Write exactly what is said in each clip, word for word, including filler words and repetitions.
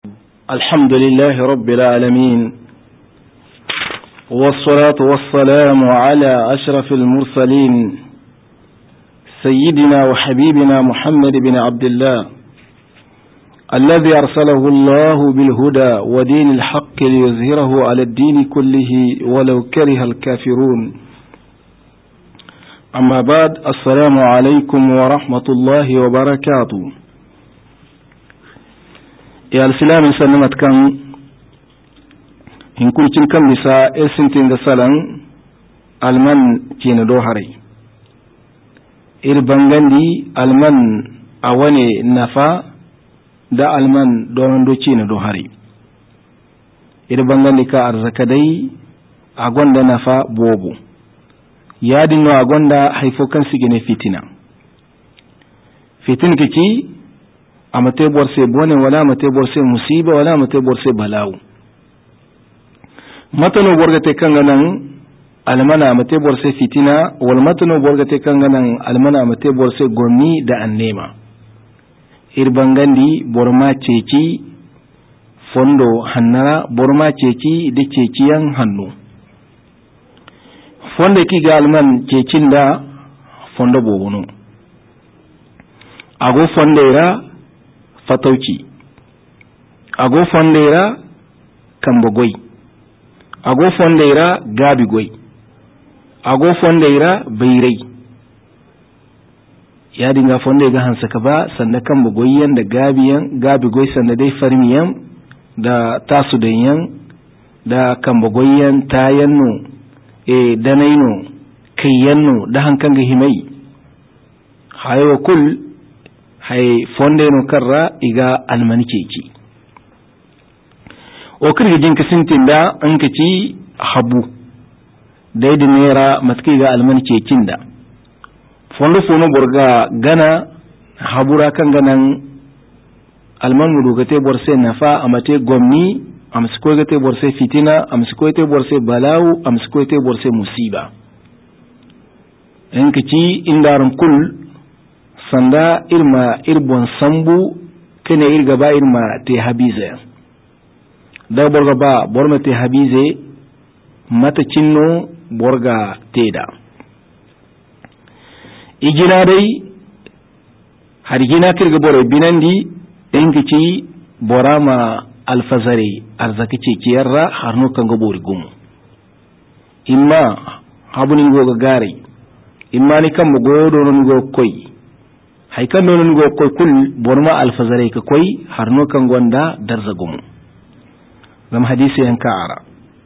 الحمد لله رب العالمين، والصلاة والسلام على أشرف المرسلين سيدنا وحبيبنا محمد بن عبد الله الذي أرسله الله بالهدى ودين الحق ليظهره على الدين كله ولو كره الكافرون. أما بعد، السلام عليكم ورحمة الله وبركاته. يا السلام سنمت كان إن كنت كم نساء سنتين دسالان المن تين دوهري إربانغاندي المن أواني نفا دا المن دون تين دوهري إربانغاندي كا أرزكدي أغواندا نفا بوبو يادي نو أغواندا حيفوكان سيجني فتنة فتنة كي amate borse bone wala amate borse musiba wala amate borse balaw matano borgate kanganan almana amate borse fitina wal matano borgate kanganan almana amate borse gonni da annema irbangandi borma ceci fondo hannara borma ceci de ceciyan hannu fonde kiga alman cecinda fondo bobono ago fondera fatauci ago fondera kambagoi ago fondera gabigoi ago fondera bairai ya dinga fonde ga hansa ka ba sanda kambagoyen da gabiyan gabigoi sanda dai farmiyan da tasu da yan da kambagoyen tayanno e danaino kayyanno da hankan ga himai hayo kul hay fonde no karra iga almani ceci o kirga jinka sintinda an kaci habu dai da nera matki ga almani cecin da fondo fono borga gana habura kan ganan alman mu dogate borse nafa amate gomni amsiko gate borse fitina amsiko gate borse balawu amsiko gate borse musiba en kaci indarun kul sanda irma irbon sambu kene irga ba irma te habize da borga ba borma te habize mata cinno borga teda igina dai hargina kirga bore binandi engici borama alfazare arzaki ce kiyarra harno kanga bori gumu imma habunin goga gare imma ni kan godo non go koi haikan nonon go koy kul borma alfazare ka koy harno kan gonda darza gumu gam hadisi yan ka'ara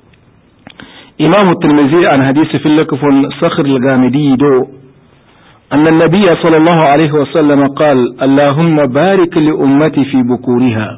imam at-tirmidhi an hadisi fil lakfun sakhr al-gamidi do أن النبي صلى الله عليه وسلم قال اللهم بارك لأمتي في بكورها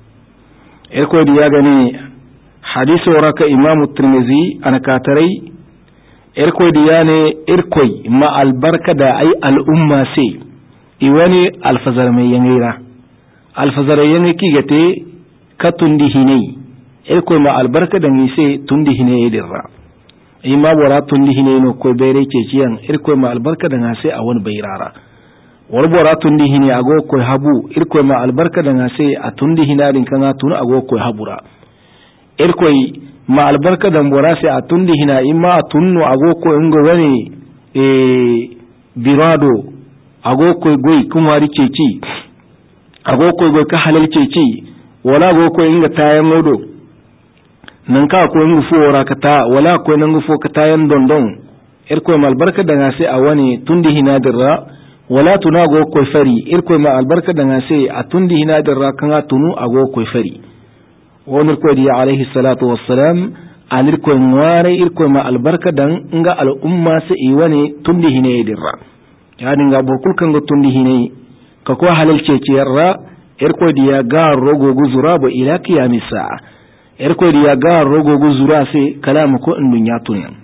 إركوي دياغني حديث وراك إمام الترمذي أنا كاتري إركوي دياني إركوي مع البركة دا أي الأمة سي iwani alfazar mai yangira alfazar yangi kigate ka tundi hinai irko ma albarka da mise tundi hinai dirra ima wara tundi hinai no ko bere ceciyan irko ma albarka da ngase a wani bayrara war bora tundi hinai ago ko habu irko ma albarka da ngase a tundi hinarin kana tunu ago ko habura irko ma albarka da bora sai a tundi hina ima tunno ago ko ingo wani e birado ago koy goy kumari ceci ago koy goy ka halal ceci wala go koy inga tayan modo nan ka ko ngu fo rakata wala ko nan ngu fo ka tayan dondon er koy mal barka da ngase a wani tundi hinadirra wala tuna go koy fari er koy ma albarka da ngase a tundi hinadirra kan tunu ago koy fari wonir koy di alayhi salatu wassalam anir koy ngware er koy ma albarka dan nga al umma sai i wani tundi hinadirra yani nga borkul kan gotundi hinai ka ko halal ceciyarra erko diya ga rogo guzura bo ila qiyamisa erko diya ga rogo guzura sai kalamu ko indun ya tunan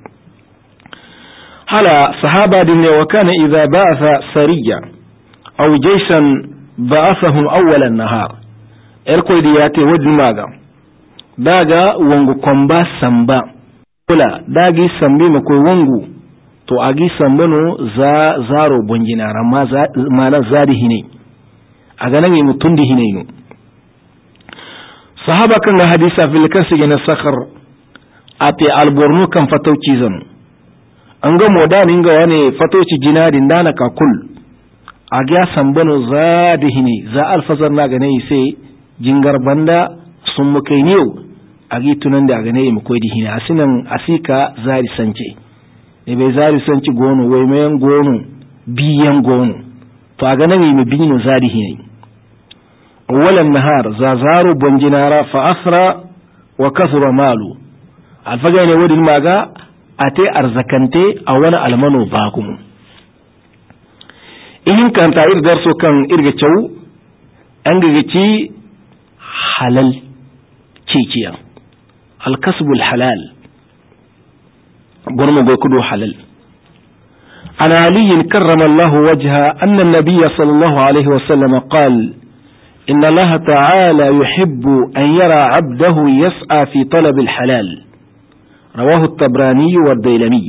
hala sahaba din ne wa kana idza ba'atha sariya aw jaysan ba'athahum awwal an-nahar erko diya te wajin maga daga wangu komba samba kula dagi sambi mako wangu to agi sambano za zaro bongina ramma za mana zadi hine aga nan yi mutundi hine no sahaba kan ga hadisa fil kasi na sakhar ate alborno kan fatauci zan an ga modanin ga wani fatauci jinadin dana ka kul a ga sambano zadihini za alfazar na gane sai jingar banda sun mukai ne a gi tunan da gane mu koyi dihini asinan asika zari sance ne bai zari sanci gono wai mayan gono biyan gono to a gane mai binu zadihini awwalan nahar zazaru bonjinara fa asra wa kasura malu alfaga ne wadin maga ate arzakante a wani almano bagumu in kanta ir darso kan irga cew an gagaci halal cikiya alkasbul halal gurmu go kudu halal ana ali karrama Allah wajha anna an-nabiy sallallahu alaihi wasallam qala إن الله تعالى يحب أن يرى عبده يسعى في طلب الحلال رواه الطبراني والديلمي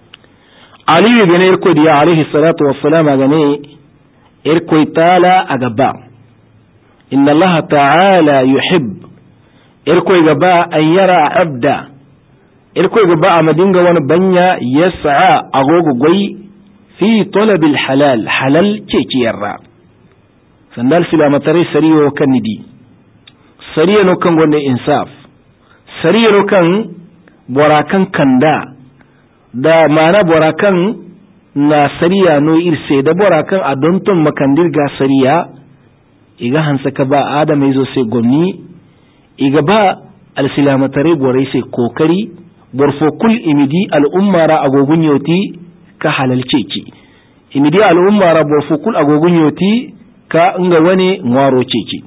علي بن إركودي عليه الصلاة والسلام أغني إركوي تالا أغبا إن الله تعالى يحب إركوي غبا أن يرى عبده إركوي غبا مدينغا ونبنيا يسعى أغوغ غوي في طلب الحلال حلال تيكي يرى sandal filamatare sariyo kan nidi sariya no kan gonde insaf sariya no kan borakan kanda da mana borakan na sariya no irse da borakan adonton makandir ga sariya iga hansa ka ba adam yazo sai gomni iga ba alfilamatare borai sai kokari borfo kul imidi al'ummara agogun yoti ka halalce ki imidi al'ummara borfo kul agogun yoti ka nga wani ngwaro ceci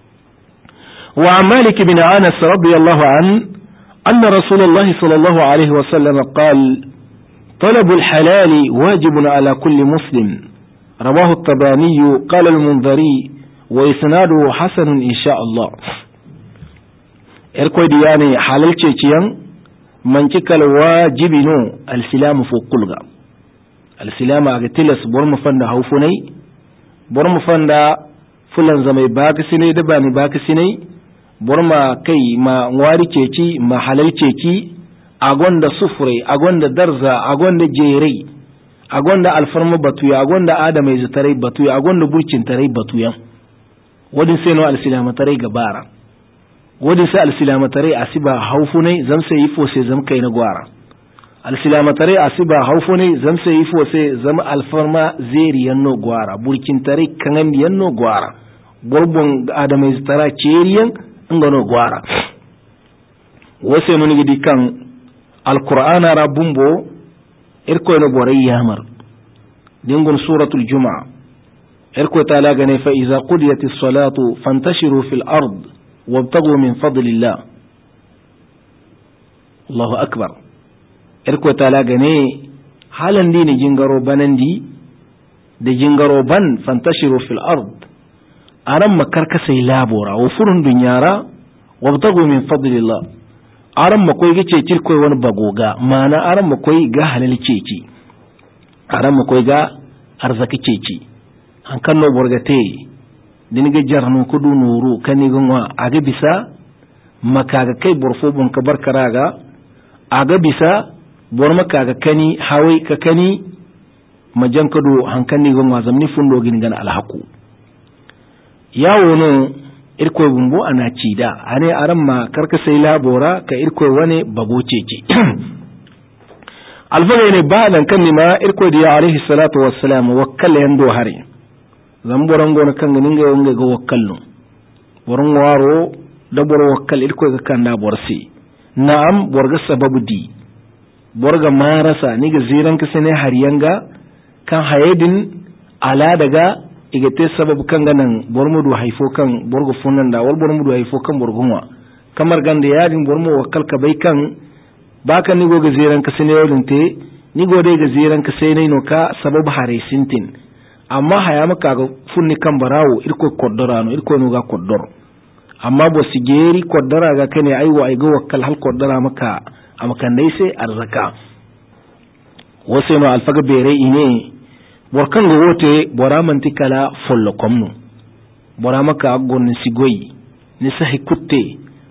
wa malik bin anas radiyallahu an anna rasulullahi sallallahu alaihi wa sallam qala طلب الحلال واجب على كل مسلم رواه الطبراني قال المنذري وإسناده حسن إن شاء الله إركوي دياني حلال تشيان من تكال واجبينو السلام فوق كلغا السلام أغتلس برم فند هوفني bor mu fanda fulan zamai baka sinai da bani baka sinai bor ma kai ma wari ceci ma halal ceci agonda sufure agonda darza agonda jerai agonda alfarma batuya agonda adamai zutarai batuya agonda burcin tarai batuya wadin sai no alsilama tarai gabara wadin sai alsilama tarai asiba haufunai zam sai yifo sai zam kai na gwara alsilamatare asiba haufone zam sai ifo sai zama alfarma zeri yanno gwara burkin tare kangan yanno gwara gorbon adamai tara ceriyan ngano gwara wose mun gidi kan alqur'ana rabumbo irko no boray yamar dingon suratul jumaa irko taala gane fa iza qudiyatis salatu fantashiru fil ard wabtagu min fadlillah Allahu akbar irko tala gane halan dini jingaro banandi da jingaro ban fantashiru fil ard aran makarkasai labora wa furun dunyara wabtagu min fadlillah aran makoy gice cirkoy wani bagoga mana aran makoy ga halal ceci aran makoy ga arzaki ceci an kanno borgate dinga jarnu kudu nuru kani gonwa aga bisa makaga kai borfo bon ka barkaraga aga bisa bor maka ga kani hawai ka kani majan kado hankani gon wazamni fundo gin gan alhaku yawo no irkoy bumbo ana cida ane aran ma karka sai labora ka irkoy wane bago cece alfaga ne ba dan kan ma irkoy da alaihi salatu wassalam wakkal yando hare zamboran gona kan ganin ga wanga ga wakkalno boron waro da bor wakkal irkoy ga kan da borsi na'am borga sababu di borga marasa ni ga ziran ka sene hariyanga kan hayedin ala daga igate sababu kan ganan bormudu haifo kan borgo funan da wal bormudu haifo kan borgunwa kamar ganda yadin bormo wakal ka bai kan baka ni go ga ziran ka sene yodin te ni go dai ga ziran ka sene no ka sababu hare sintin amma haya maka ga funni kan barawo irko koddora no irko no ga koddor amma bo sigeri koddora ga kane aiwa ai go wakal hal koddora maka amakan dai sai arzaka wose no alfaga bere ine borkan go wote bora mantikala follo komno bora maka gon sigoyi ni sahi kutte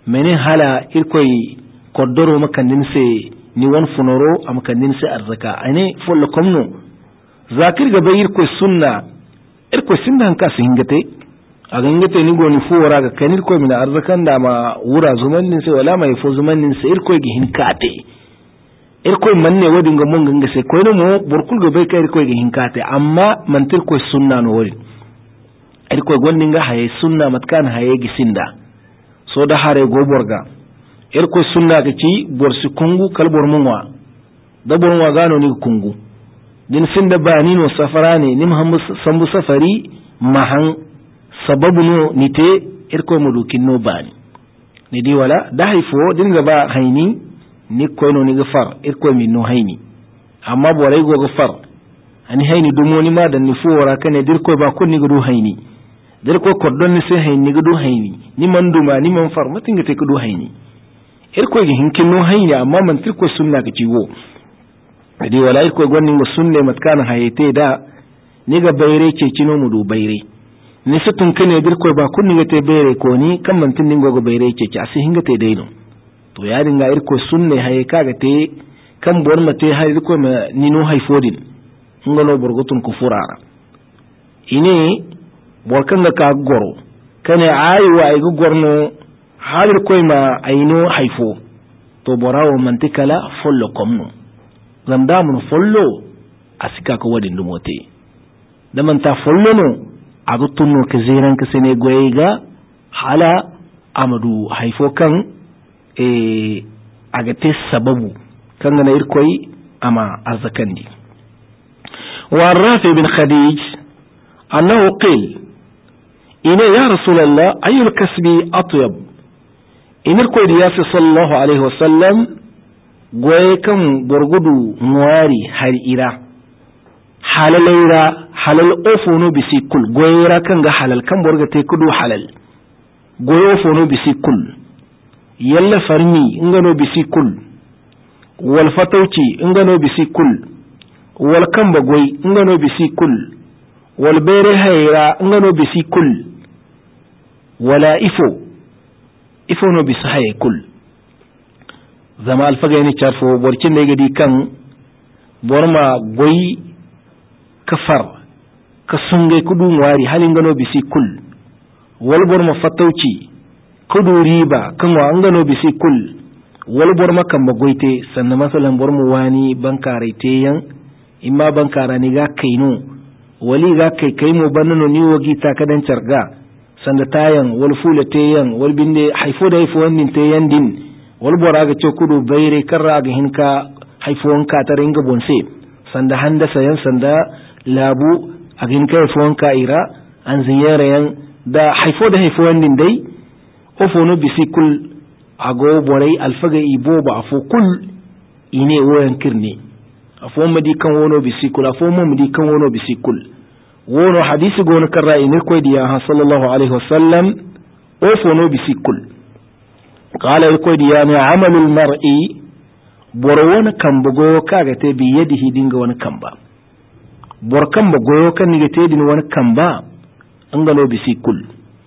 mene hala irkoy koddoro makandin se ni won funoro am kandin se arzaka ane follo komno zakir ga bayir ko sunna irkoy sunna hanka singate aga ngate ni goni fu wara ga kanir ko mina arzakan da ma wura zumannin se wala mai fo zumannin se irkoy gi hinkate irkoy manne wodi nga mon nga se koyno mo burkul ga bay kay irkoy gi hinkate amma mantir ko sunna no wori irkoy gonni nga haye sunna matkan haye gi sinda so da hare go borga irkoy sunna ga ci borsi kungu kal bor munwa da bor wa gano ni kungu din sinda bani no safarane ni muhammad sambu safari mahan sababu no nite irkoy mudukin no bani ni di wala da haifo din ga ba haini ni koyno ni gafar irkoy min no haini amma boray go gafar ani haini dumoni ma dan ni fu wara kane dirkoy ba kunni gudu haini dirkoy koddon ni sai haini gudu haini ni manduma ni man far matinga te gudu haini irkoy gi hinkin no haini amma man tirkoy sunna ga ciwo di wala irkoy gonni go sunne matkana hayete da ni ga bayre ce cino mu du bayre ni sutun kane dirkoy ba kunni ga te bayre ko ni kan man tin dingo go bayre ce ci asi hinga te deino to ya dinga irkoy sunne haye kaga te kan bor mate hay irkoy ma nino hayfodin ngolo borgotun ku furara ine borkan ga ka goro kane ayi wa ay gorno halir koy ma ayno hayfo to borawo mantikala follo komno zanda mun follo asika ko wadin dumote da man ta follo no agu tunno ke ziran ke sene goyega hala amadu hayfo kan e aga te sababu kan na irkoy ama arzakandi wa rafi bin khadij annahu qil ina ya rasulullah ayyul kasbi atyab inir koy da yafi sallallahu alaihi wasallam goye kan borgudu nuwari har ira halalaira halal ofono bisi kul goyera kan ga halal kan borga te kudu halal goyo ofono bisi kul yalla farmi ingano bisi kul wal fatauci ingano bisi kul wal kamba goy ingano bisi kul wal bere hayra ingano bisi kul wala ifo ifo no bisa haye kul zama alfaga ne charfo borkin ne gadi kan borma goyi kafar ka sungai kudu wari halin gano bisi kul wal borma fatauci kudu riba kan wa an gano bisi kul wal borma kan bagoite sannan masalan bormu wani bankare teyan imma bankara ni ga kaino wali ga kai kai mo banno ni wogi ta kadan charga sanda tayan wal fula teyan wal binde haifo da haifo wannan teyan din wal bora ga ce kudu bayre karra ga hinka haifo wanka ta ringa bonse sanda handa sayan sanda labu a hinka haifo wanka ira an ziyara yan da haifo da haifo wannan dai ofo no bisikul ago borai alfaga ibo ba afo kul ine woyan kirne afo madi kan wono bisikul afo madi kan wono bisikul wono hadisi gono karra ine koy diya ha sallallahu alaihi wasallam ofo no bisikul qala koy diya ne amalul mar'i borwona kambugo kaga te bi yadihi dinga wani kamba bor kamba goyo kan ni te din wani kamba an gano bisikul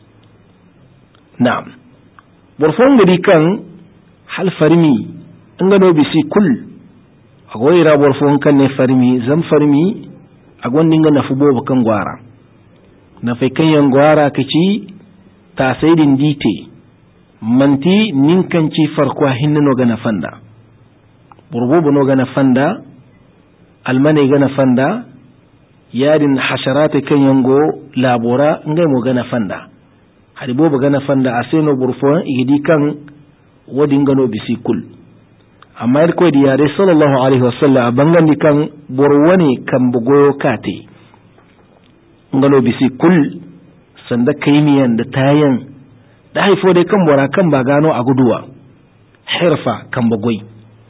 na'am bor fonga di kan hal farmi an gano bisikul agoyira bor fon kan ne farmi zam farmi agon dinga na fubo kan gwara na fai kan yan gwara kaci ta sai din dite manti ninkan ci farko hinna no gana fanda burbubu no gana fanda almane gana fanda yadin hasharata kan yango labora ngai mo gana fanda hadi bobu gana fanda aseno burfon igidi kan wadin gano bisikul amma yar koy diya dai sallallahu alaihi wasallam abangan di kan borwane kan bugo kate ngalo bisikul sanda kaimiyan da tayan da haifo dai kan bora kan ba gano a guduwa hirfa kan bugoi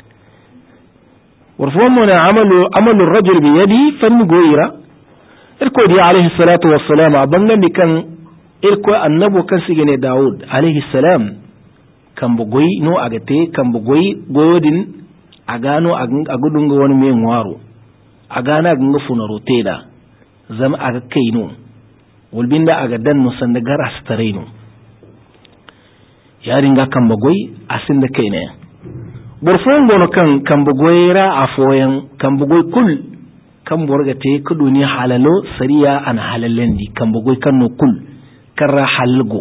warfon mu na amalu amalu rajul bi yadi fan goira irko diya alaihi salatu wassalam abangan di kan irko annabo kan sigene daud alaihi salam kan bugoi no agate kan bugoi goyodin a gano a gudun ga wani mai waro a gana ga funaro teda zama aga kaino walbinda aga dan no sanda garas tareno yaringa kamba goy asinda kayne borfon gono kan kamba goyra afoyan kamba goy kul kan borgate ku duniya halalo sariya an halalendi kamba goy kanno kul karra halgo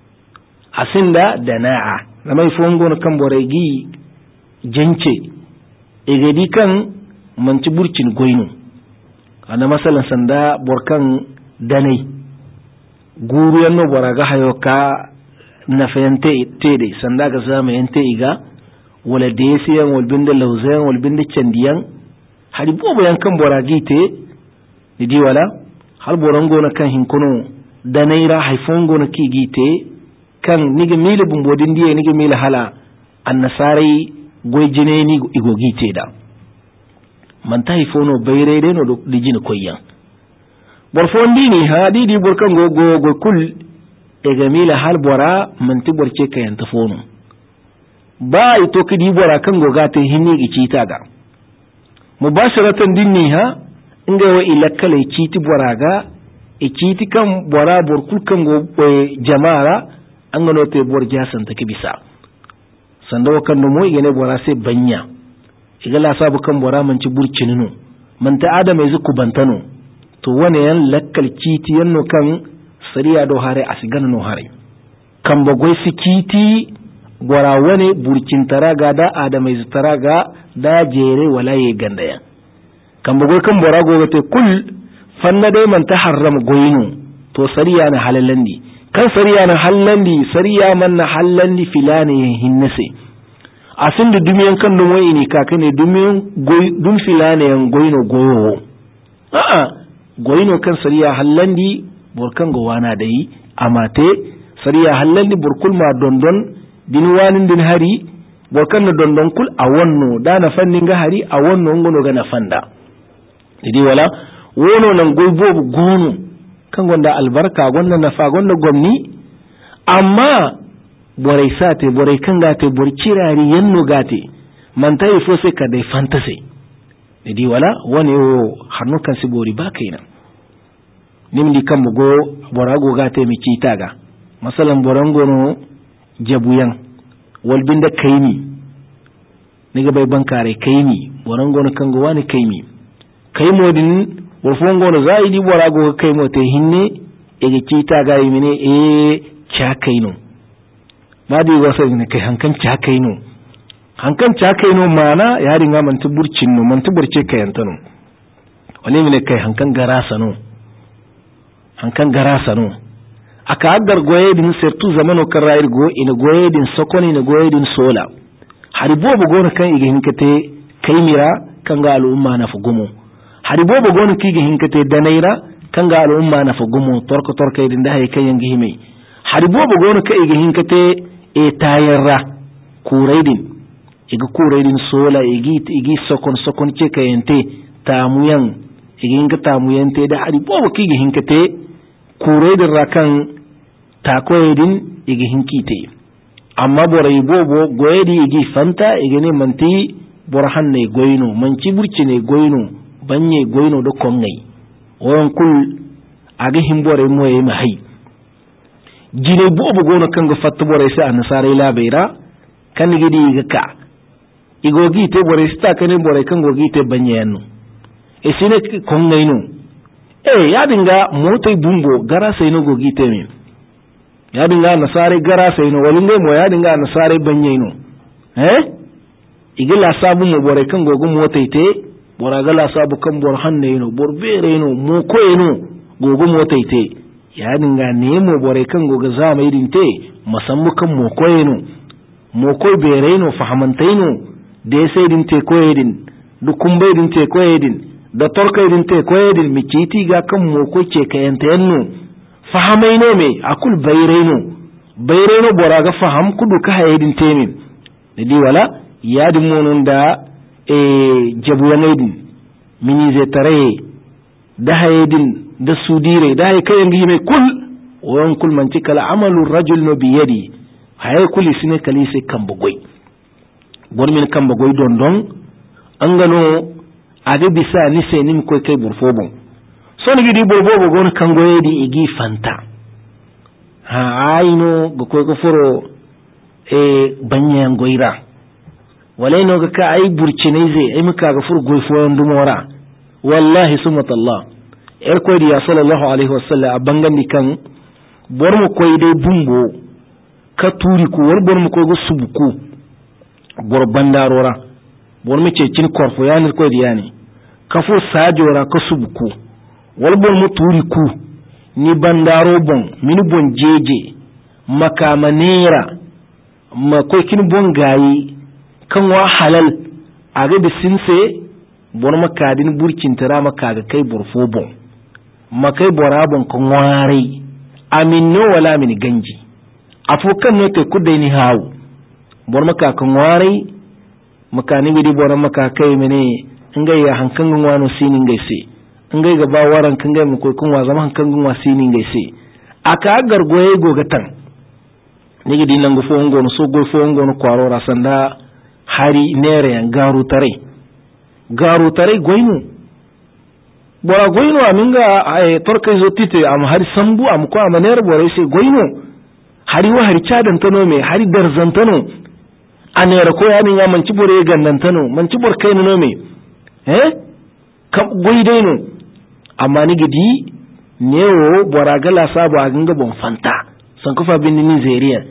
asinda dana'a namai fon gono kan boregi jance egedi kan manci burcin goyno ana masalan sanda borkan danai guru yanno boraga hayo ka na fayante tede sanda ga zama yante iga wala desiyan wal binda lawzayan wal binda candiyan hari bobo yankan boragi te di wala hal borango na kan hinkono danaira haifongo na kigite kan niga mila bumbodin diye niga mila hala annasarai goyjine ni igogite da man ta haifono bayre no dijin koyyan borfondi ni ha didi borkan go go go kul e gamila hal bora man ti borce kayan tafono ba ito kidi bora kan go gata hinni gicita ga mubasharatan dinni ha inga wa ilakkale citi bora ga e citi kan bora borkul kan go jama'a an gano te bor jasan ta kibisa sanda wa kan mo igene bora sai banya igala sabu kan bora man ci burcininu man ta adama zuku bantano to wane yan lakkal kiti yanno kan sariya do hare asigana no hare kan bagoi fikiti bora wane burkin taraga da adama iz taraga da jere wala ye gandaya kan bagoi kan bora go te kul fanna dai man ta haram goyinu to sariya na halalandi kan sariya na halandi sariya man na halandi filani hinnase asin da dumiyan kan no wai ni kakane dumiyan goy dum filani yan goyino goyo a'a goyino kan sariya hallandi burkan go wana dai amate sariya hallandi burkul ma dondon din wanin din hari burkan na dondon kul a wonno da na fannin ga hari a wonno ngono ga na fanda didi wala wono nan goybo gono kan gonda albarka gonna na fa gonna gomni amma borai sate borai kan gate bor kirari yanno gate man tayi fo se ka dai fantase didi wala woni o hanno kan sibori ba kaina nimdi kam go borago gate mi citaga masalan borango no jabuyan wal binda kayni niga bay bankare kayni borango no kango wani kaymi kaymodin wo fongo no zaidi borago kaymo te hinne ege citaga yimine e cha kayno madi wasa ne kai hankan cha kayno hankan cha kayno mana yari nga man tuburcin no man tuburce kayantano wani mine kai hankan garasa no hankan garasa no aka agar goyedin sertu zamano karayir go ina goyedin sokoni ina goyedin sola hari bobo gona kan ige hinkate kaymira kan ga al'umma na fugumo hari bobo gona kige hinkate danaira kan ga al'umma na fugumo torko torka idin da hay kayan gihime hari bobo gona ka ige hinkate e tayarra kuraidin iga kuraidin sola igi igi sokon sokon ce kayente tamuyan igi hinka tamuyante da hari bobo kige hinkate kuraidin rakan takoyedin igi hinkite amma borai bobo goyedi igi fanta igi ne manti borhan ne goyno manci burci ne goyno banye goyno do konngai won kul aga himbore moye mahai gine bobo gono kanga fatta borai sai annasare labeira kan gidi ga ka igogi te borai sta kan borai kan gogi te banye yanno e sine konngai no eh ya dinga motai bumbo gara sai no gogi te min ya dinga nasare gara sai no walin mo ya dinga nasare banye no eh igila sabu mo bore kan gogo motai te boraga la sabu kan bor hanne no bor bere no mo koy no gogo motai te ya dinga ne mo bore kan gogo zama idin te masammu kan mo koy no mo koy bere no fahamantai no de sai din te koy din du kumbe din te koy din da torka idin te koy din mi citi ga kan mo koy ce kayanta yanno fahamai no me akul bayraino bayraino boraga faham kudu ka hayedin temin di wala yadin monon da e jabu yanedin mini ze tare da hayedin da sudire da hay kayan gime kul won kul man tikala amalu rajul no biyadi hay kuli sine kalise kambogoi bon min kambogoi don don an gano ade bisa ni se nim ko kay burfobon soni gidi bobo gon kango yedi igi fanta ha ayno go ko ko foro e banyan goira walai no ga ka ai burcinai zai ai muka ga fur goifuwan dumora wallahi sumatallah er koy diya sallallahu alaihi wasallam a bangandi kan bor mu koy dai bumbo ka turi ku war bor mu koy go subuku bor bandarora bor mu ce cin korfo yanir koy diya ne ka fo sajora ka subuku wal bor mu turi ku ni bandaro bon mini bon jeje makamanera ma koy kin bon gayi kan wa halal aga da sinse bor makadin burkin tara makaga kai borfo bon makai borabon kan ware amin no wala min ganji afokan no te kudai ni hawo bor maka kan ware makani gidi bor maka kai mene ngai ya hankan wano sinin ngai se ngai ga ba waran kan ngai mu koy kun wa zaman hankan gun wa sinin ngai se aka gargoye gogatan ni gidi nan go fo ngono so go fo ngono kwaro rasanda hari nere yan garu tare garu tare goynu bora goyno aminga ay torkay zotite am hari sambu am ko am ner bora se goyno hari wa hari chadan tano me hari darzan tano anera ko yani nga man ci bore gandan tano man ci bor kayno no me eh kam goydeno amma ni gidi newo bora gala sabu aganga bon fanta san ko fa bin Nigeria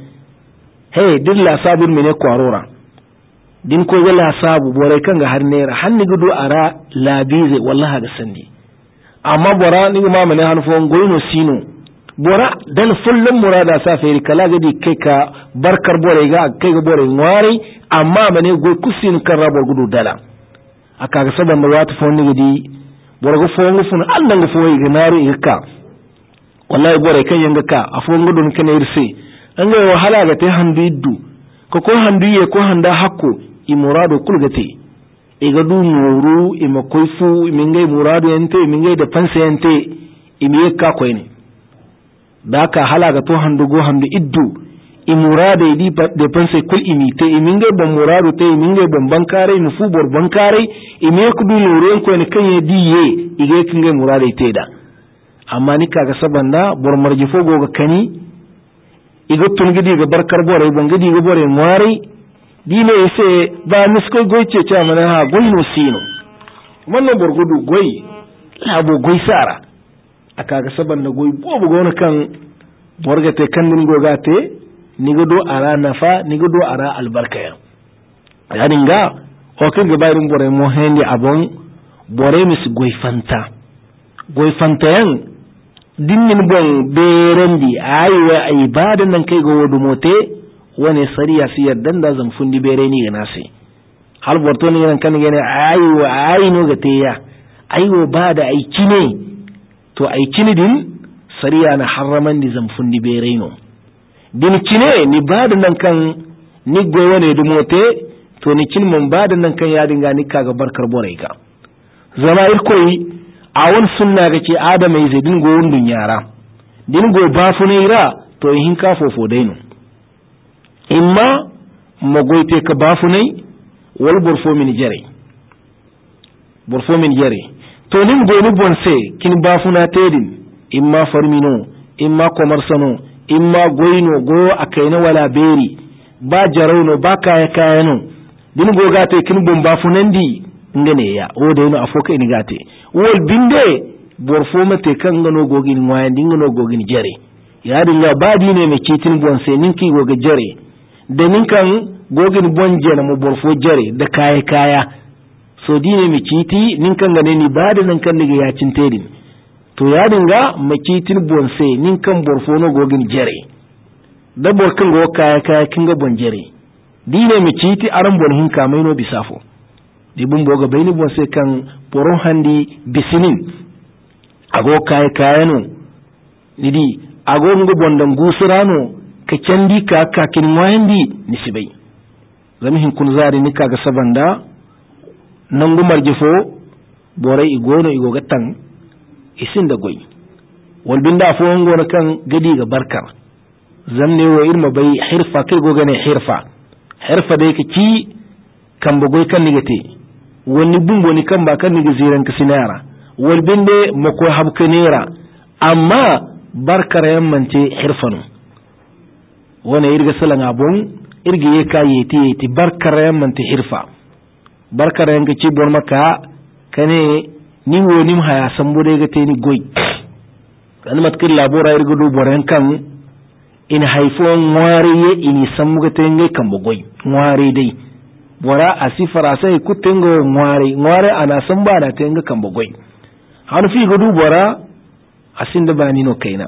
hey dilla sabun mene kwarora din ko gala sabu bora kanga har nera hanni gudu ara labize wallahi ga sandi amma bora ni ma mane han fo goyno sino bora dan fullum murada sa feri kala gadi kai ka barkar bore ga kai ga bore ngwari amma mane go kusin kan rabo gudu dala aka ga saban da wata fo ni gadi bora go fo ngufun Allah go fo ga naru ikka wallahi bore kai yanga ka afo ngudun kan irse an ga wahala ga te handu iddu ko ko handu ye ko handa hakko i murado kulgate iga du nuru ima koifu imingai muradu yante imingai da fansa yante imiye ka koy ne da ka halaga to handu go handu iddu imurade di da fansa kul imite imingai ban muradu te imingai ban bankare mu fu bor bankare imiye ku du nuru en ko ne kanye diye iga kingai murade te da amma ni kaga sabanda bor marji fo go ga kani iga tun gidi ga barkar bore ban gidi ga bore ngwari dine ise ba nisko goyce ce mana ha goyno sino wannan burgudu goy labo goy sara aka ga saban da goy bobu gona kan borgate kan nin gogate ni godo ara nafa ni godo ara albarka ya yani nga o kan ga bayrin bore mo hendi abon bore mis goy fanta goy fanta yan dinnin bon berendi aywa ibadan nan kai go wodu mote wane sariya su yardan da zan fundi bere ni ga nasi hal borto ne ran kan gane ayo ayino ga teya ayo ba da aiki ne to aiki ne din sariya na haraman di zan fundi bere no din kine ni ba da nan kan ni go wane du mote to ni kin mun ba da nan kan ya dinga ni kaga barkar bore ka zama irkoyi a won sunna ga ke adamai zai din go wundun yara din go ba fu ne ira to hin ka fofo daino imma magoyte ka bafunai wal burfo min jare burfo min jare to nin goni bonse kin bafuna tedin imma farmino imma komarsano imma goyno go akaina wala beri ba jarawno ba kaya kayano din go gate kin bon bafunandi ngene ya o de no afoka ni gate wol binde burfo mate kan ngano gogin wayandi ngano gogin jare ya dinga badi ne me kitin bonse ninki goga jare da ninkan gogin bonje na mu borfo jare da kaya kaya so dine mi kiti ninkan gane ni ba da nan kan daga ya cintedin to ya dinga makitin bonse ninkan borfo no gogin jare da borkan go kaya kaya kinga bonjare dine mi kiti aran bon hinka mai no bisafo di bun boga bayni bonse kan poron handi bisinin ago kaya kaya no nidi ago ngo bondan gusurano ka candi ka kakin wayandi nisibai zami hin kun zari ni kaga sabanda nan gumar jifo borai igono igoga tan isin da goyi wal binda fo ngona kan gadi ga barkar zamne wo irma bai hirfa kai goga ne hirfa hirfa dai ka ci kan bugoy kan nigate woni bumbo ni kan ba kan niga ziran ka sinara wal binde mako habkanera amma barkar yammance hirfanu wani irga salan abun irga ye ka yeti yeti barkarayan man ta hirfa barkarayan ga ci bor maka kane ni woni mu haya sambo de ga te ni goy kan matkir labora irga do boren kan in haifo ngware ye ini sammu ga te ngai kan bogoy ngware dai bora asifara sai kutengo ngware ngware ana samba na te ngai kan bogoy han fi ga du bora asinda bani no kaina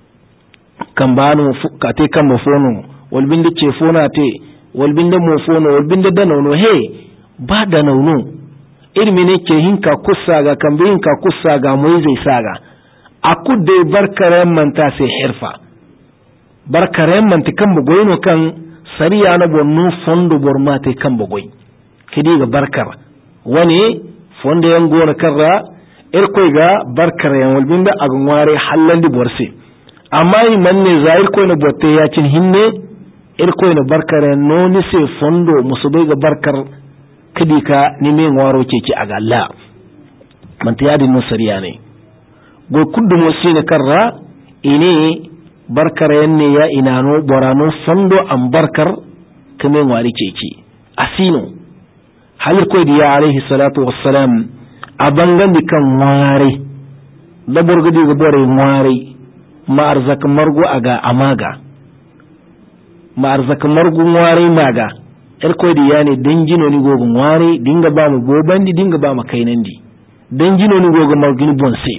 kan banu ka te kan mo fono wal binde ce fona te wal binde mo fono wal binde da nono he ba da nono irmi ne ke hinka kusaga kan be hinka kusaga moy zai saga akudde barkaren man ta sai hirfa barkaren man ti kan bugoy no kan sariya na bonno fondo borma te kan bugoy kidi ga barkar wani fondo yan gona karra irkoy ga barkaren wal binde agware halandi borse amma yi manne zahir ko na botte ya cin hinne irko na barkar no ni se fondo musubai ga barkar kidi ka ni me ngwaro ceci aga Allah man ta yadin no sariya ne go kuddu mo sine karra ini barkar yanne ya inano borano fondo am barkar kame ngwari ceci asino halir ko diya alaihi salatu wassalam abangan dikan ngware da borgadi ga bore ngware ma'arzaka margo aga amaga ma'arzaka margo ngware maga erko di yani dangino ni gogo ngware dinga ba mu bobandi dinga ba mu kainandi dangino ni gogo margini bonse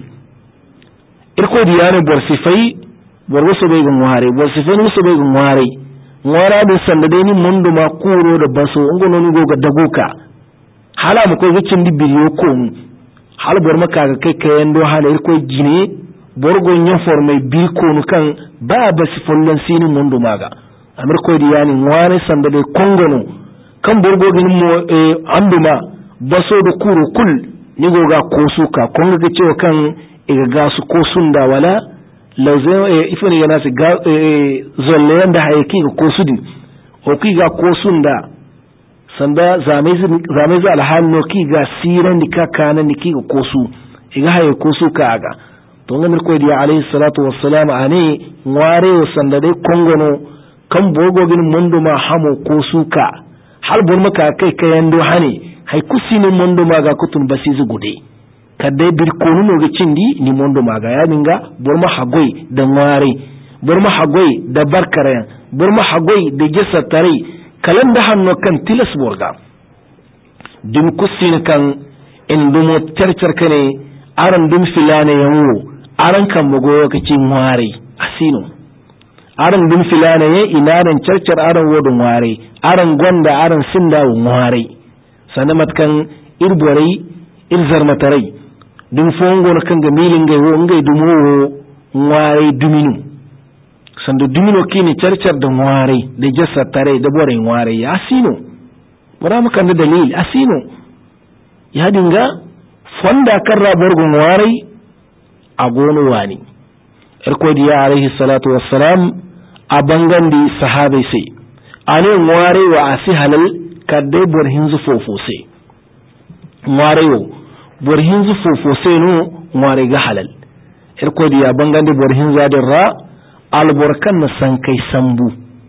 erko di yani borsifai borgo so be ngware borsifai no so be ngware ngwara da sanda dai ni mondo ma kuro da baso ngono ni gogo dagoka hala mu ko wicin di biyo ko hal bor maka ga kai kayan do hala erko jine borgo nyen formé bi konu kan ba ba si follon sini mundu maga amir ko di yani ngwane sanda de kongono kan borgo gin mo e anduma baso do kuro kul ni goga kosuka konga ga cewa kan e ga su kosunda wala lazo e ifani yana su ga e zolle yanda hayaki ga kosudi o ki ga kosunda sanda zamai zamai za alhanno ki ga siran ni kakana ni ki ga kosu e ga haye kosuka aga to ngamir ko di alayhi salatu wassalam ani ngware sanda dai kongono kan bogogin mondo ma hamo ko suka hal bor maka kai kayan do hani hay kusini mondo ma ga kutun basizu gude kadai bir konu no gicindi ni mondo ma ga ya minga bor ma hagoi da ngware bor ma hagoi da barkare bor ma hagoi da gesa tare kalan da hanno kan tilas borga dum kusini kan indumo tercer kane aran dum filane yanwo aran kan magoyo kace ngware asino aran dum filana ye inaran charchar aran wodun ngware aran gonda aran sinda ngware sanamat kan irborai irzar matarai dum fongo na kan ga milin ga wo ngai dumo ngware duminu sanda dumino kini charchar da ngware da jassa tare da bore ngware asino bara maka da dalil asino ya dinga fonda karra borgo ngware a gonu wani irkodiya alaihi salatu wassalam a bangandi sahabai sai ane ware wa asi halal kadai borhin zu fofose ware yo borhin zu fofose no ware ga halal irkodiya bangandi borhin zadin ra alborkan na san kai sambu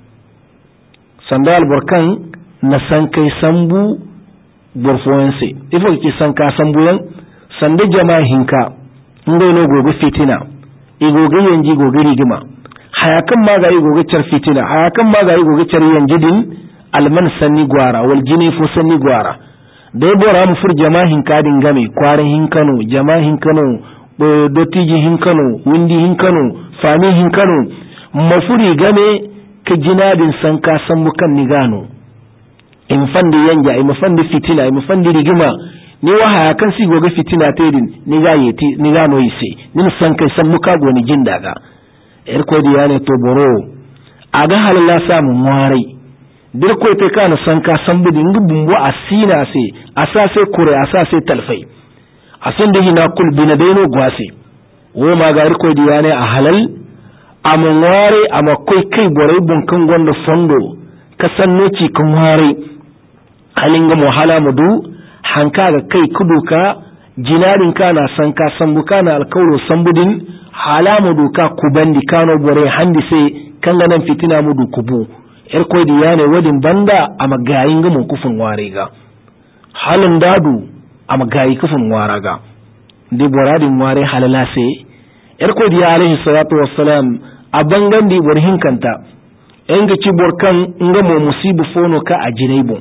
sanda alborkan na san kai sambu borfoyense ifo ki san ka sambu yan sanda jama'inka ngai no gogo fitina igoge yanji goge rigima hayakan ma ga igoge char fitina hayakan ma ga igoge char yanji din alman sanni gwara wal jini fu sanni gwara dai bora mu fur jama'in kadin game kwarin hin Kano jama'in Kano dotiji hin Kano windi hin Kano fami hin Kano mafuri game ka jinadin san ka san mukan ni gano in fandi yanja in fandi fitina in fandi rigima ni wa haya kan si goga fitina tedin ni ga yeti ni ga no yise ni san kai san muka go ni jindaga er ko diya ne to boro aga halalla samu ngware dir ko te kana san ka san budi ngubumbo asina se asase kure asase talfai asin da hina kul bina daino gwase wo ma ga er ko diya ne a halal am ngware am koy kai bore bun kan gondo fondo ka sanno ci kan ngware halinga mo hala mudu hanka ga kai kuduka jinarin kana san ka sambu kana alkauro sambudin halamu duka kubandi kano bore handi sai kan ganan fitina mudu kubu irko di yana wadin banda a magayin ga mun kufin ware ga halin dadu a magayi kufin wara ga di boradin ware halala sai irko di alaihi salatu wassalam a bangan di borhin kanta en ga ci borkan nga mo musibu fono ka a jinaibo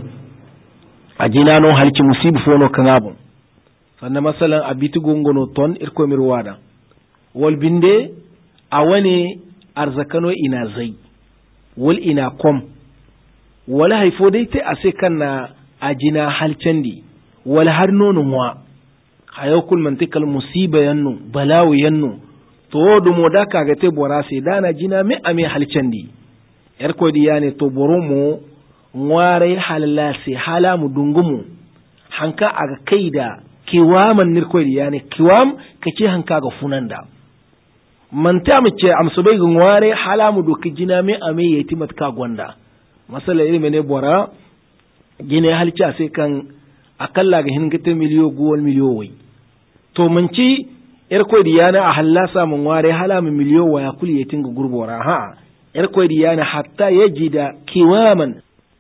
a jinano halci musibu fono kan abun sannan masalan abiti gongono ton irko mirwada wal binde a wani arzakano ina zai wal ina kom wala haifo dai ta ase kanna ajina halcandi wal har nono wa hayo kul mantikal musiba yannu balawu yannu to do moda kaga te borase dana jina me ame halcandi er ko di yani to boromo ngware halase halamu dungumu hanka aga kaida kiwaman nirko di yani kiwam kace hanka ga funanda manta mace amsubai gun ware halamu do kijina me ame yati matka gonda masala ilmi ne bora gine halca sai kan akalla ga hingata miliyo guwal miliyo wai to manci yar koy diyana a hallasa mun ware halamu miliyo waya kul yatin ga gurbora ha yar koy diyana hatta yajida kiwaman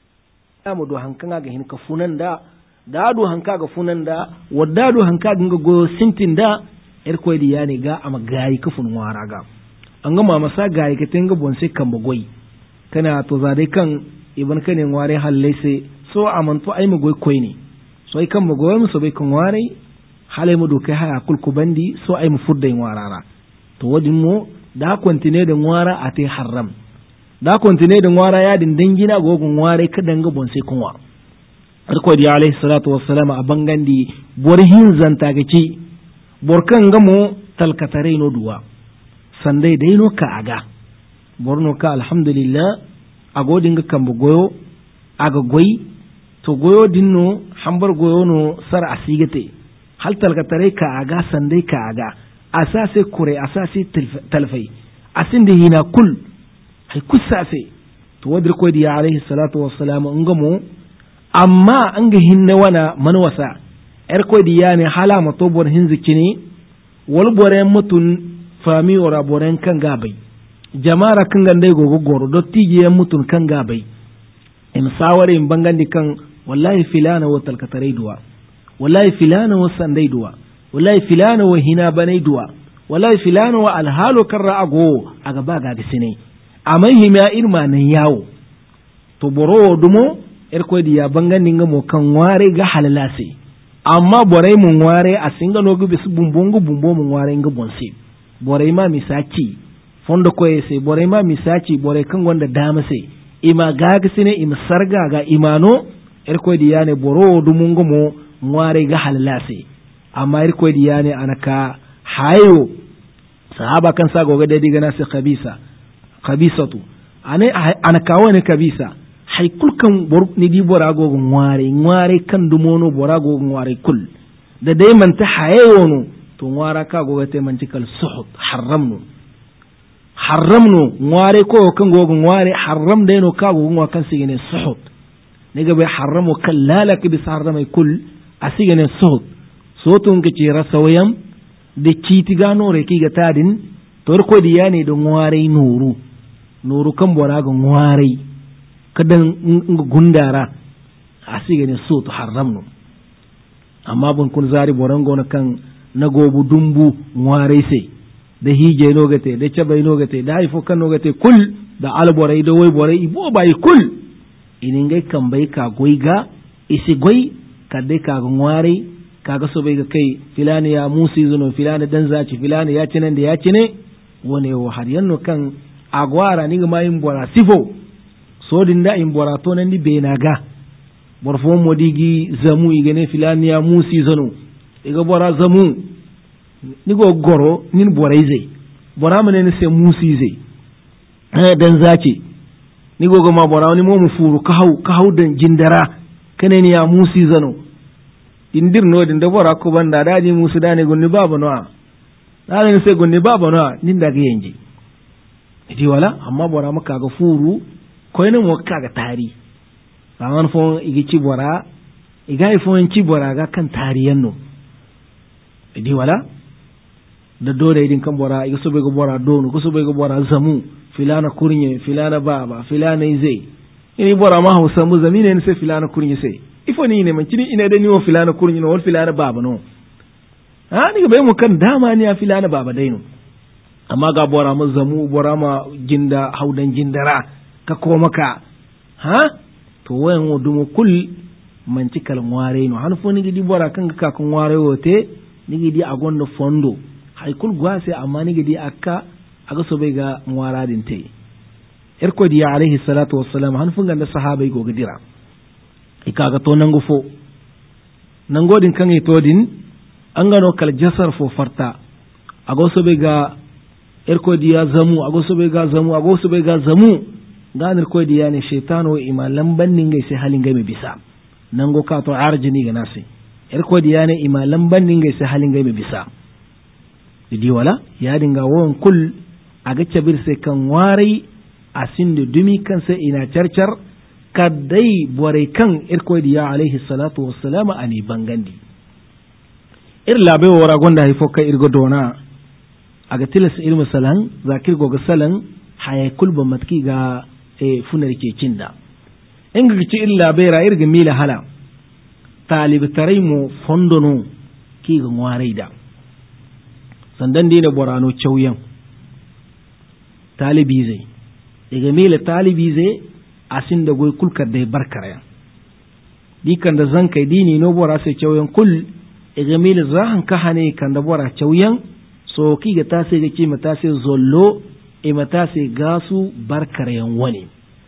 amu do hankan ga hinka funan da da do hanka ga funan da wadda do hanka ga go sintin da yar koy diyane ga ama gayi kafun wara ga an ga mama sa gayi ka tinga bonse kan bagoi kana to za dai kan ibn kanin ware halle sai so amantu ai mu goy koy ne so ai kan mu goy mu so bai kan ware halai mu do kai haya kulku bandi so ai mu fuddai warara to wadin mu da kontine da wara a tai haram da kontine da wara ya din dangina gogun ware kadan ga bonse kunwa arko di alaihi salatu wassalam a bangandi borhin zanta gaci borkan gamo talkatare no duwa sandai dai no ka aga borno ka alhamdulillah agodin ga kambu goyo aga goyi to goyo dinno hambar goyo no sar asigate hal talkatare ka aga sandai ka aga asase kure asase talfai asin da hina kul hay kusase to wadir ko di alaihi salatu wassalam ngamo amma an ga hinna wana manwasa er ko di yani hala mato bor hinzikini wal boren mutun fami ora boren kan gabai jamara kan gande gogo goro dottije mutun kan gabai in saware in bangandi kan wallahi filana wa talkatare duwa wallahi filana wa sandai duwa wallahi filana wa hina banai duwa wallahi filana wa alhalu karra ago aga baga gisine amai hima irma nan yawo to boro dumo er ko di ya bangandi ngamo kan ware ga halalase amma borai mun ware a singa no gubi su bumbungu bumbo mun ware nga bonse borai ma misaki fondo ko yese borai ma misaki borai kan gonda dama sai ima gaga sine ima sarga ga imano er ko di yane boro du mungo mo ware ga halase amma er ko di yane anaka hayo sahaba kan sa goga da diga na sai khabisa khabisatu ane anaka wani kabisa hay kul kan bor ni di borago ngware ngware kan dumono borago ngware kul da dai man ta hayewono to ngwara ka go te man tikal suhud haramnu haramnu ngware ko kan go ngware haram dai no ka go ngwa kan sigene suhud ne ga bai haramu kallalaka bi sarramai kul asigene suhud sotun ke ci rasawayam de citi ga no re ki ga tadin to ko di yani do ngware nuru nuru kan borago ngware kadan gundara a siga ne so to haramnu amma bun kun zari borango na kan na gobu dumbu ngware sai da hije no gate da cabai no gate da ifo kan no gate kul da alborai da wai borai ibo bai kul inin gai kan bai ka goiga isi goi ka dai ka ngware kaga so bai ga kai filani ya musi zuno filani dan zaci filani ya cinan da ya cine wone wo har yanno kan agwara ni ma yin bora sifo sodin da in bora to nan di benaga borfo modigi zamu igene filani ya musi zanu iga bora zamu ni go goro nin borai zai bora mane ne se musi zai eh dan zaci ni go go ma bora ni mo mu furu ka hau ka hau dan jindara kane ni ya musi zanu indir no din da bora ko banda daji musu dane gonni baba no dane se gonni baba no nin daga yanji idi wala amma bora maka ga furu ko ina mo kaga tari saman fo igi ci bora iga ifo ci bora ga kan tariyan no idi wala da dole idin kan bora iga sobe go bora donu ko sobe go bora zamu filana kurnye filana baba filana izai ini bora ma hausa mu zamine ne sai filana kurnyi sai ifo ni ne mancini ina da ni wo filana kurnyi no wal filana baba no ha ni bai mu kan dama ni ya filana baba dai no amma ga bora mu zamu bora ma ginda haudan gindara ka ko maka ha to wayan wo dumo kul manci kal ngware no han fo ni gidi bora kan ka kan ngware wote ni gidi agondo fondo hay kul gwase amma ni gidi akka aga so bai ga ngwara din te irko diya alaihi salatu wassalam han funga da sahabai go gidira ikaga to nango fo nango din kan to din an gano kal jasar fo farta ago so be ga irko diya zamu ago so be ga zamu ago so be ga zamu ganir ko diya ne shaytano ima lamban ninga sai halin ga me bisa nango ka to arjini ga nasi irko diya ne ima lamban ninga sai halin ga me bisa idi wala ya dinga won kul aga cabir sai kan warai asin da dumi kansa ina carcar kadai bore kan irkoidiya alaihi salatu wassalam ani bangandi ir labe wora gonda hay fokka irgo dona aga tilas ir masalan zakir go salan hay kulba matki ga e funar ke cinda inga gici ir labe ra irga mila hala talib taraymo fondono ki ga ngwareida sandan dina borano chawyan talibi zai daga mila talibi zai asin da goy kulkar da barkara dikan da zan kai dini no bora sai cewyan kul daga mila zahan ka hane kan da bora cewyan so ki ga ta sai ga ce mata sai zollo e mata sai gasu barkara yan wani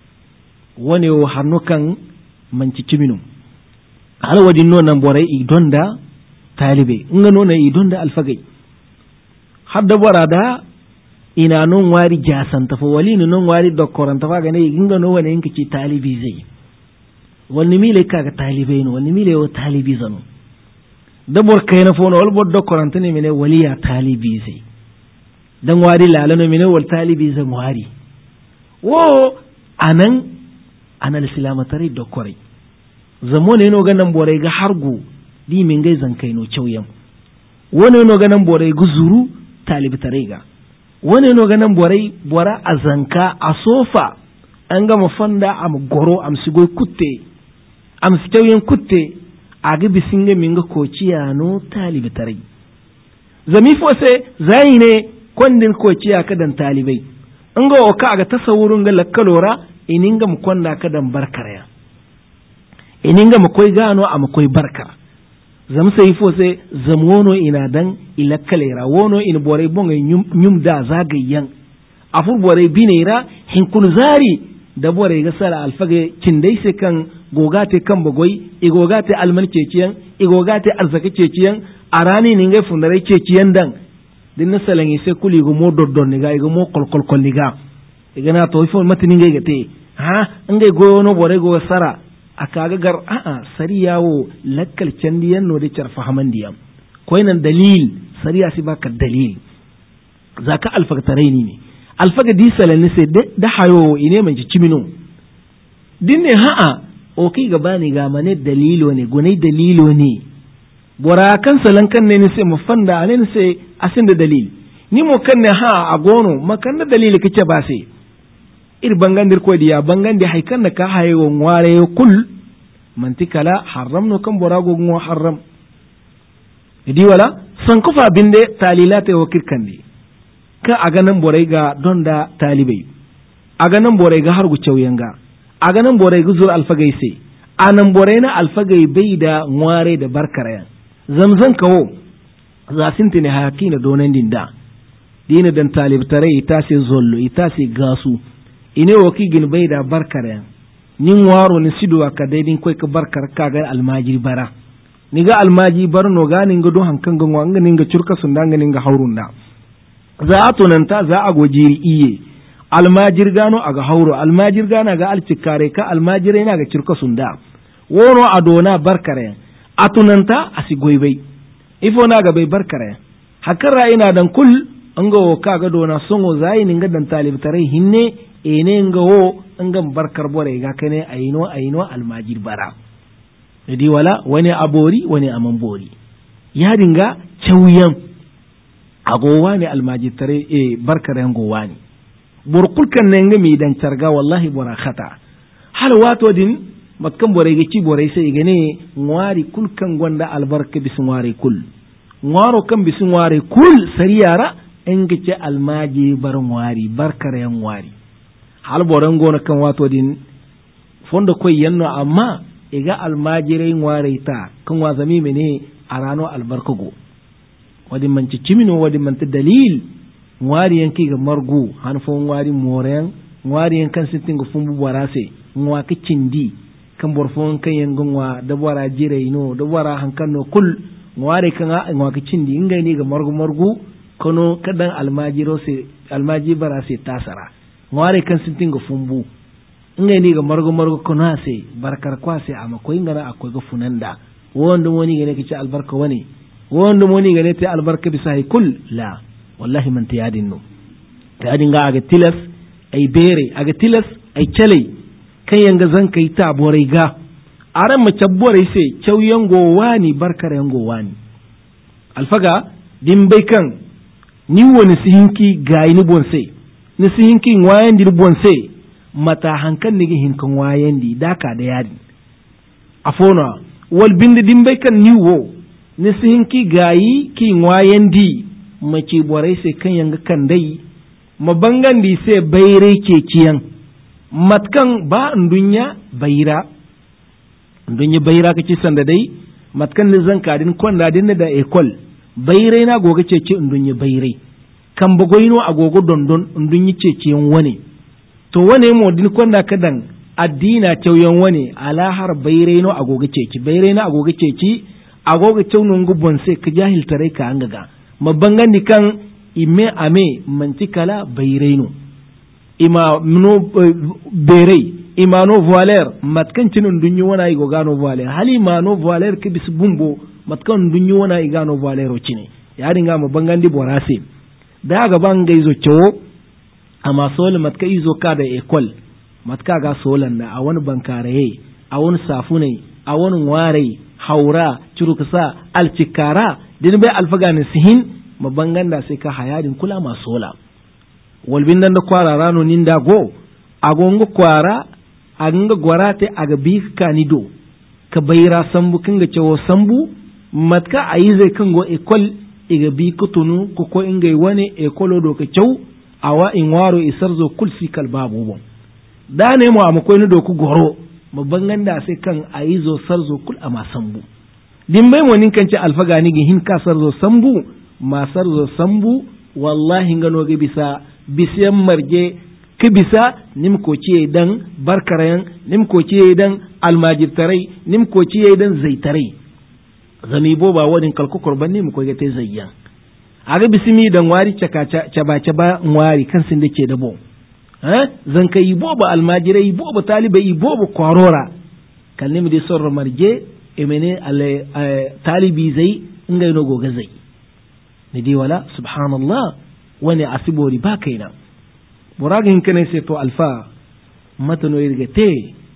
wani o harnukan manci ciminu har wadin no nan bora i donda talibe in ga nona i donda alfagai har da bora da ina non wari jasanta fa wali non wari dokkoranta fa gane ginga no wane yanki ci talibi zai wani mile kaga talibai no wani mile o talibi zanu dabor kayna fo no wal bod dokkoranta ne mene waliya talibi zai dan wari lalano mene wal talibi zai wari wo anan anal silama tare dokkore zamone no ganan borai ga hargu di min gai zan kai no chawyan wone no ganan borai guzuru talibi tare ga wani no ganin borai bora a zanka a sofa an gama fanda am goro am sigoi kutte am sitawyen kutte a ga bisinga minga kociya no talibi tare zami fose zai ne kwandin kociya kadan talibai an ga oka ga tasawurun ga lakkalora ininga mu kwanda kadan barkaraya ininga mu koi gano am koi barkar zam sai fo sai zam wono ina dan ila kalera wono in bore bonga nyum, nyum da zagayyan afur bore binera hin kun zari da bore ga sala alfage cindai sai kan gogate kan bagoi i gogate alman ceciyan i gogate arzaka ceciyan arani ni ngai fundare ceciyan dan din na salangi sai kuli go mo doddon ni ga go mo kol kol kol ni ga igana to ifo matini ngai gate ha ngai go no bore go sara akaga gar a'a sari yawo lakkal candiyan no da carfa hamandiyam ko nan dalil sariya si baka dalil zaka alfaga taraini ne alfaga disalan ne sai da hayo ine man ci cimino dinne ha'a o kai gaba ne ga mane dalilo ne gonai dalilo ne bora kan salan kan ne sai mafanda ne sai asin da dalil ni mo kan ne ha a gono makan da dalili kace ba sai ir bangandir ko diya bangandi hay kan ka hayo ngware kul mantikala haram no kan borago ngo haram idi wala san kufa binde talilate o kirkandi ka aga nan borai ga donda talibai aga nan borai ga hargu cewyanga aga nan borai ga zur alfagai sai anan borai na alfagai bai da ngware da barkara zamzan kawo za sintine hakina donan dinda dina dan talib tare ita sai zollo ita sai gasu ine woki gin bai da barkar nin waro ni sidu aka daidin koi ka barkar ka ga almajiri bara ni ga almaji bar no ga nin ga do hankan ga wanga nin ga curka sun danga nin ga haurunda za a tonanta za a gojiri iye almajir gano aga hauro almajir gana ga alcikare ka almajire na ga curka sun da wono adona barkare atunanta asigoi bai ifo na ga bai barkare hakara ina dan kul an ga ka ga dona songo zai nin ga dan talib tare hinne ene nga wo ngam barkar bore ga kane ayino ayino almajir bara idi wala wani abori wani aman bori ya dinga chawyan agowa ne almajir tare e barkar yan gowa ne burkul kan ne ngami dan charga wallahi bora khata hal wato din matkan borai ga ci borai sai gane ngwari kul kan gonda albarka bisin ware kul ngwaro kan bisin ware kul sariyara in ga ce almaji bar ngwari barkar yan ngwari hal boran gona kan wato din fondo koy yanno amma iga almajirai ngware ta kan wazami mene a rano albarka go wadi man ci cimino wadi man ta dalil ngwari yanki ga margu hanfo ngwari moren ngwari yan kan sitin ga fumbu borase ngwa ka cindi kan borfon kan yangon wa da bora jire no da bora hankan no kul ngwari kan ngwa ka cindi inga ni ga margu margu kono kadan almajiro se almaji barase tasara ngwari kan sitin ga fumbu inga ni ga margu margu kono se barkar kwase amma ko ingara akwai ga funanda wanda woni ga ne kici albarka wani wanda woni ga ne ta albarka bisa kul la wallahi man ta yadin no ta yadin ga aga tilas ai bere aga tilas ai cale kan yanga zan kai ta borai ga aran mace borai sai cauyan gowani barkar yan gowani alfaga din bai kan ni wani sihinki gayi ni bonse ni sihinki wayan dir bonse mata hankan ni hinkan wayan di daka da yadi afona wal bindi din bai kan ni wo ni sihinki gayi ki wayan di mace borai sai kan yanga kan dai mabangan di sai bayre ke kiyan matkan ba ndunya bayra ndunya bayra kace sanda dai matkan ni zan kadin konda din da ekol bayre na goga ce ce ndunya bayre kan bagoyino agogo dondon ndunyi ce ce wani to wane mo din konda kadan addina tauyan wani ala har bayre no agoga ce ci bayre na agoga ce ci agoga taunon gubon sai ka jahil tare ka an gaga mabangan di kan ime ame mantikala bayreino ima no bere ima no voiler matkan tinun dunyu wana igo gano voiler hali ma no voiler ke bis bumbo matkan dunyu wana igano voiler o cine ya dinga mabangan di borase da ga bangai zo cewo amma sol matka izo ka da ekol matka ga solan da a wani bankare a wani safune a wani ware haura curuksa alcikara din bai alfaga ne sihin mabangan da sai ka hayadin kula masu sola walbin nan da kwara rano nin da go agongo kwara aganga gwarate aga bi kanido ka bayra sambu kinga cewo sambu matka ayi zai kango ekol iga bi kutunu ko ko inga wani ekolo do ka cew awa in waro isarzo kulsi kal babu bon da ne mu amako ni do ku goro mabangan da sai kan ayi zo sarzo kul ama sambu din bai mo nin kan ce alfaga ni hin ka sarzo sambu masar zo sambu wallahi ngano ga bisa bisiyan marje ki bisa nim ko ciye dan barkarayan nim ko ciye dan almajirtarai nim ko ciye dan zaitarai zami bo ba wadin kalkukor banne mu ko ga te zayyan aga bisimi dan wari caka caba caba wari kan sin dake da bo eh zan kai bo ba almajirai bo ba talibai bo ba kwarora kallim de sorro marje emene ale talibi zai ngai no goga zai ni di wala subhanallah wani asibori ba kaina buragin kane sai to alfa matano irga te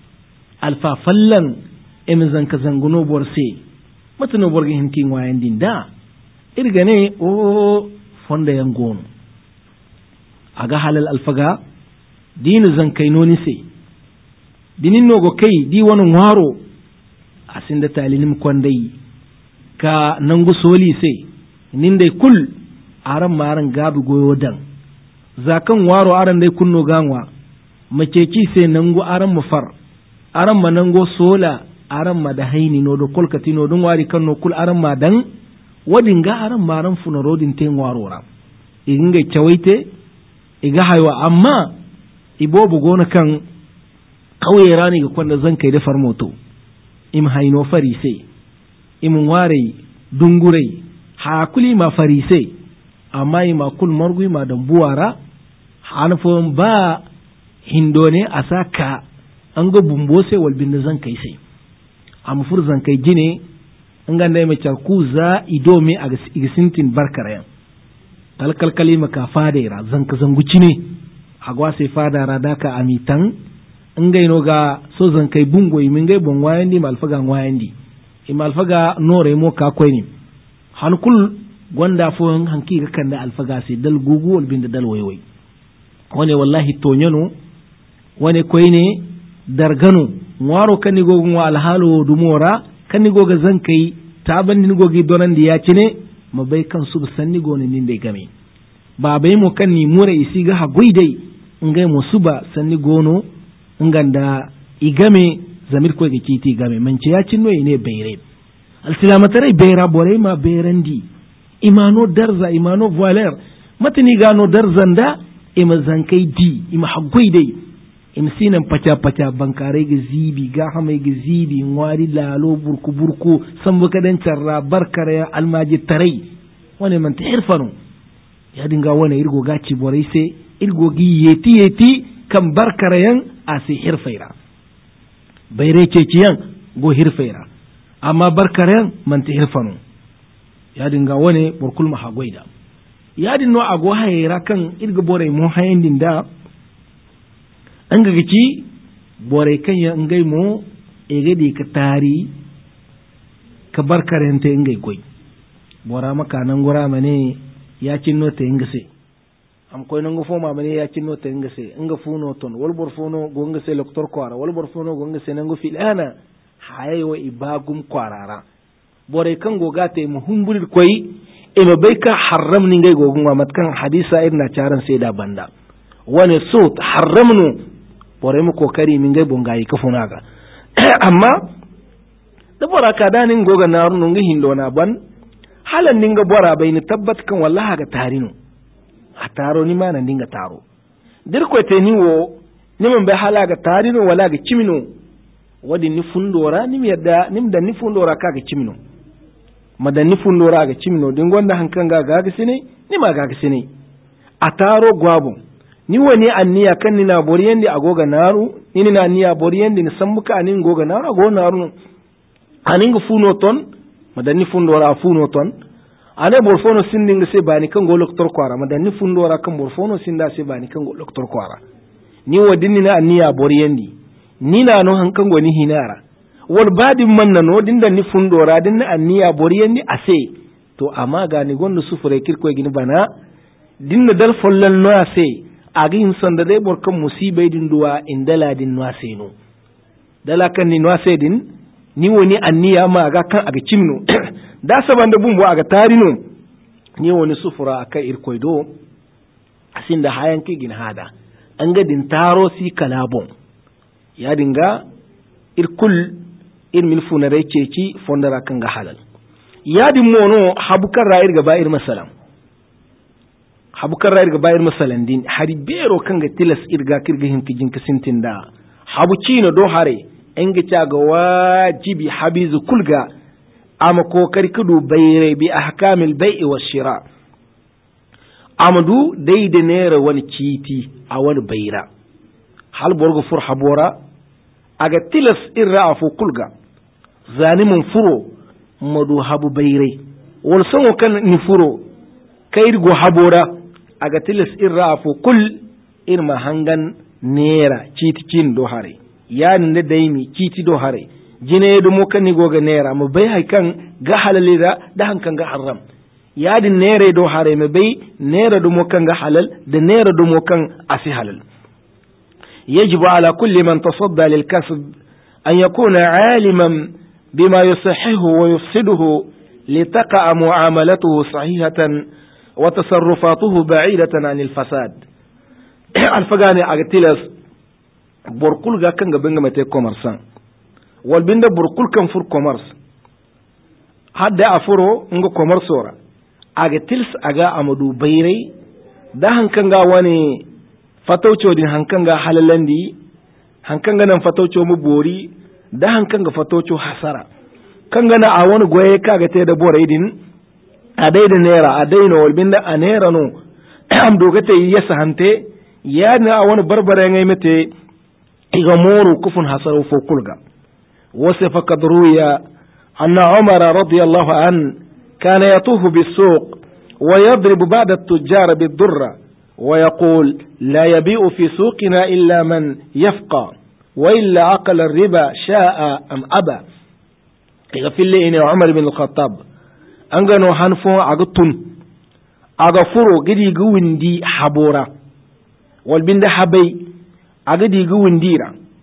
alfa fallan em zanka zanguno borse matano borgin hinkin wayan dinda irga ne o fonda yangono aga halal alfaga dinu zankai noni sai dinin nogo kai di wani waro asinda talinim kwandai ka nangu soli sai nin dai kul aran maran gabi goyo dan zakan waro aran dai kunno ganwa maceci sai nango aran mafar aran manango sola aran ma da haini no do kolkati no don wari kan no kul aran ma dan wadin ga aran maran funa rodin ten waro ram iginga chawaite iga haywa amma ibobu gona kan kauye rani ga kwanda zan kai da farmoto im haino farise im ware dungurai hakuli ma farise amma yi makul margui ma don buwara hanfon ba hindone a saka an ga bumbo sai walbin da zan kai sai a mafur zan kai gine an ga da mai ku za idome a gisintin barkarayan talkalkali maka fadaira zan ka zanguci ne a gwa sai fadara daka amitan an ga ino ga so zan kai bungo min ga bon wayan di malfaga wayan di imalfaga nore mo ka kwai ne hankul gwanda fo hanki ga kan da alfaga sai dal gugu wal bin da dal waywai wane wallahi to nyano wane koy ne dargano waro kan ni gogun wa alhalo dumora kan ni goga zankai taban ni gogi donan da ya cine mabai kan su sanni goni nin da game ba bai mu kan ni mura isi ga hagoi dai ngai mu suba sanni gono nganda igame zamir ko ga kiti game man ce ya cinno ne bayre alsilamatarai bayra bore ma bayrandi imano darza imano voiler matani gano darzan da ima zankai di ima hagoi dai im sinan pacha pacha bankare ga zibi ga hamai ga zibi ngwari lalo burku burku sambu kadan charra barkare almaji tarai wani man tahirfanu ya dinga wani irgo gaci borai sai irgo gi yeti yeti kan barkare yan asi hirfaira bayre ceciyan go hirfaira amma barkare yan man tahirfanu ya dinga wani burkul mahagwaida ya dinno ago hayra kan irgo borai mu hayandin da an ga gici bore kan ya ngai mo ege di ka tari ka bar karente ngai goy bora maka nan gora mane ya cinno te ngase am koy nan go foma mane ya cinno te ngase nga funo ton wal bor funo go ngase doktor kwara wal bor funo go ngase nan go filana hayo ibagum kwarara bore kan go gate mu humbulir koy e ma bai ka haram ni ngai go gunwa matkan hadisa irna charan sai da banda wani sut haramnu bore mu kokari min gai bongayi kafuna ga amma da bora ka danin goga na runu ngi hindo na ban halan ninga bora bai ni tabbat kan wallahi ga tarino a taro ni ma nan dinga taro dir ko te ni wo ni mun bai hala ga tarino wala ga cimino wadi ni fundora ni yadda nim da ni fundora ka ga cimino madan ni fundora ga cimino din gonda hankan ga ga ga sine ni ma ga ga sine a taro gwabun ni wani anniya kan ni na boriyendi agoga naru ni na niya boriyendi ni sambuka anin goga naru ago naru anin gu funo ton madani fundora funo ton ane borfono sindinga se bani kan go doktor kwara madani fundora kan borfono sinda se bani kan go doktor kwara ni wadini na anniya boriyendi ni na no han kan go ni hinara wal badin man no dinda ni fundora dinna anniya boriyendi ase to amma ga ni gondo sufure kirko gini bana dinna dal follan no ase agi hinsanda dai borkan musibai din duwa in dala din nwaseno dala kan ni nwase din ni woni anniya ma aga kan aga cimno da saban da bumbo aga tarino ni woni sufura aka irkoido asinda hayan ke gin hada an ga din taro si kalabon ya dinga irkul ir min funare ceci fondara kan ga halal ya din mono habukar ra'ir gaba ir masalam habukar ra'ir ga bayar masalan din hari bero kan ga tilas irga kirga hin kijin kasintin da habu cino do hare en ga ga wajibi habizu kulga ama kokari kudu bayre bi ahkamil bai'i was shira amadu dai da nera wani citi a wani bayra hal borgo fur habora aga tilas irra afu kulga zanimun furo madu habu bayre wal sanwo kan ni furo kairgo habora aga tilis irra fo kul irma hangan nera citi cin do hare yani ne daimi citi do hare jine do mo kan ni goga nera mo bai hay kan ga halale da da hankan ga haram yadin nere do hare mo bai nera do mo kan ga halal da nera do mo kan asi halal yajibu ala kulli man tasadda lil kasb an yakuna aliman bima yusahhihu wa yufsiduhu litaqa mu'amalatuhu sahihatan وتصرفاته بعيدة عن الفساد الفغاني اغتيلس بركول غا كان غبنغا متي كومرسان والبند بركول كان فور كومرس حد افرو ngo كومرسورا اغتيلس اغا امدو بيري da hankan ga wani fatauco din hankan ga halalandi hankan ga nan fatauco mu bori da hankan ga fatauco hasara kan ga na a wani goye kaga te da borai din a dai da naira a dai na walbin da a naira no am dogata yi ya sahante ya na wani barbara ngai mate iga moru kufun hasaru fo kulga wasifa kadruya anna umar radiyallahu an kana yatufu bis-suq wa yadribu ba'da at-tujjar bid-durra wa yaqul la yabi'u fi suqina illa man yafqa wa illa aqala ar-riba sha'a am aba iga fille ina umar bin al-khattab an gano hanfon aga tun aga furo gidi ga windi habora walbinda habai aga di ga windira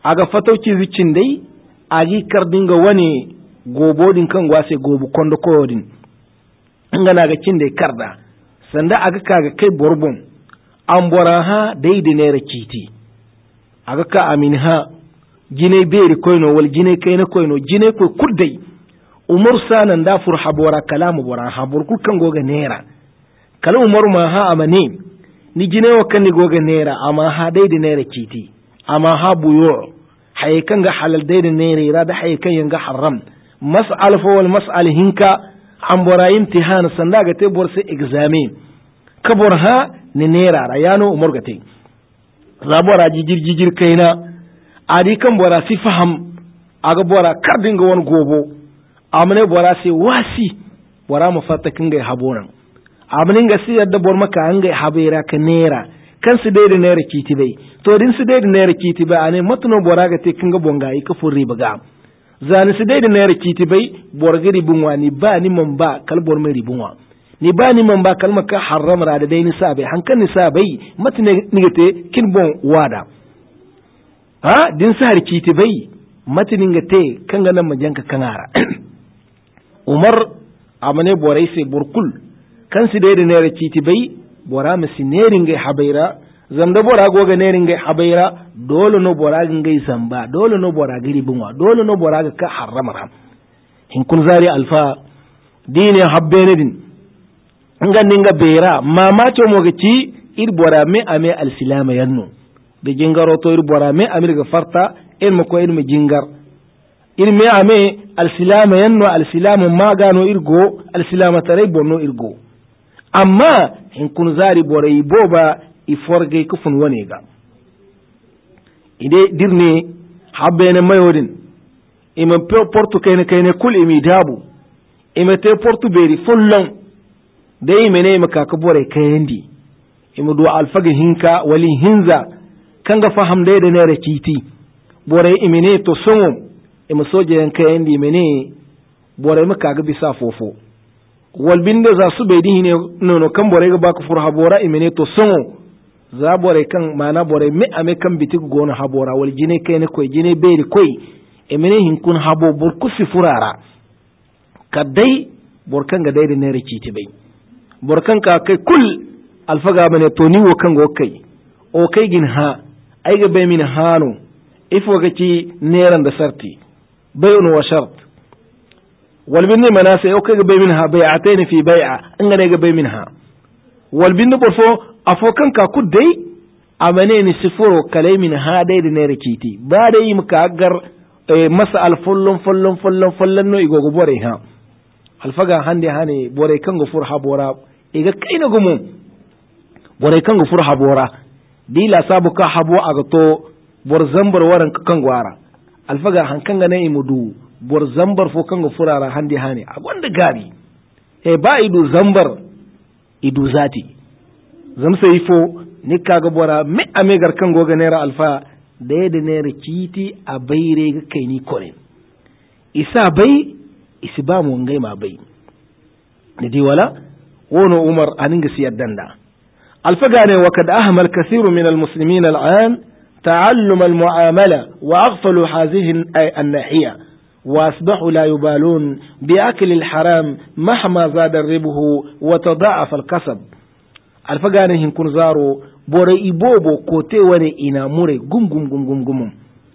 aga fatauci zicin dai agi kardinga wani gobodin kan gwase gobu kondo koyodin ngana ga cin dai karda sanda aga kaga kai borbon an bora ha dai da ne rakiti aga ka amin ha gine beri koyno wal gine kayna koyno gine ko kuddai umur sanan da fur habora kalamu bora habor kul kan goga nera kala umar ma ha amane ni gine wa kan ni goga nera amma ha dai da nera kiti amma ha buyo hay kan ga halal dai da nera ira da hay kan yanga haram mas'al fa wal mas'al hinka an bora imtihan sanda ga te bor sai examen kabor ha ni nera rayano umar ga te zabora jijir jijir kaina adi kan bora si faham aga bora kardin ga wani gobo amne bora sai wasi bora mu fata kin ga habonan amnin ga si yadda bor maka an ga habera ka nera kan su dai da nera kiti bai to din su dai da nera kiti bai ane matuno bora ga te kin ga bonga yi ka furri baga zani su dai da nera kiti bai bor ga ribun wani ba ni man ba kal bor mai ribun wa ni ba ni man ba kalma ka haram ra da dai ni sabai hankan ni sabai matne ni te kin bon wada ha din sa kiti bai matinin ga te kan ga nan majanka kanara umar amane borai sai burkul kan su da ne kiti bai bora masi nerin ga habaira zanda bora goga nerin ga habaira dole no bora ga zamba dole no bora ga ribunwa dole no bora ga ka haramara in kun zari alfa dine habbe ne din ngan ninga beira mama to mo ga ci ir bora me ame alsilama yanno da jingaro to ir bora me amir ga farta in mako in mu jingar in me ame alsilama yanno alsilama magano irgo alsilama tare bonno irgo amma in kun zari bora iboba iforge kufun wane ga ide dirne habbe ne mayodin ima portu kayne kayne kul imi dabu ima te portu beri fullon dai mene maka ka bore kayandi ima do alfage hinka wali hinza kanga faham dai da ne rakiti bore imene to songo ima soje yan kayandi mene bore maka ga bisa fofo wal binde za su bai dihine nono kan bore ga baka fur habora imene to songo za bore kan mana bore me ame kan bitik gona habora wal jine kayne koy jine beri koy imene hin kun habo bor kusi furara kadai bor kan ga dai da ne rakiti bai bor kan ka kai kul alfaga bane to ni wo kan go kai o kai gin ha ai ga bai min hanu ifo ga ci neran da sarti bay'un wa shart wal binni manasa o kai ga bai min ha bai'atayn fi bai'a an ga ga bai min ha wal binni borfo afokan ka kuddai amane ni sifuro kalai min ha dai da ne rakiti ba dai muka gar masa alfullun fullun fullun fullun no igogo bore ha alfaga hande hane bore kan go fur habora iga kaina gumu bore kan go fur habora dila sabu ka habo aga to bor zambar waran kan gwara alfaga hankan ga ne imudu bor zambar fo kan go furara hande hane a gonda gari e ba idu zambar idu zati zam sai fo ni kaga bora me amegar kan go ga nera alfa da da nera kiti a bayre ga kai ni kore isa bai isi ba mu ngai ma bai da di wala wono umar aninga siyar danda alfagane wa kad ahmal kathiru min almuslimin al'an ta'allum almu'amala wa aghfalu hadhihi an-nahiya wa asbahu la yubalun bi akli alharam mahma zada ribuhu wa tada'afa alkasab alfagane hin kun zaro bore ibobo kote wane ina mure gum gum gum gum gum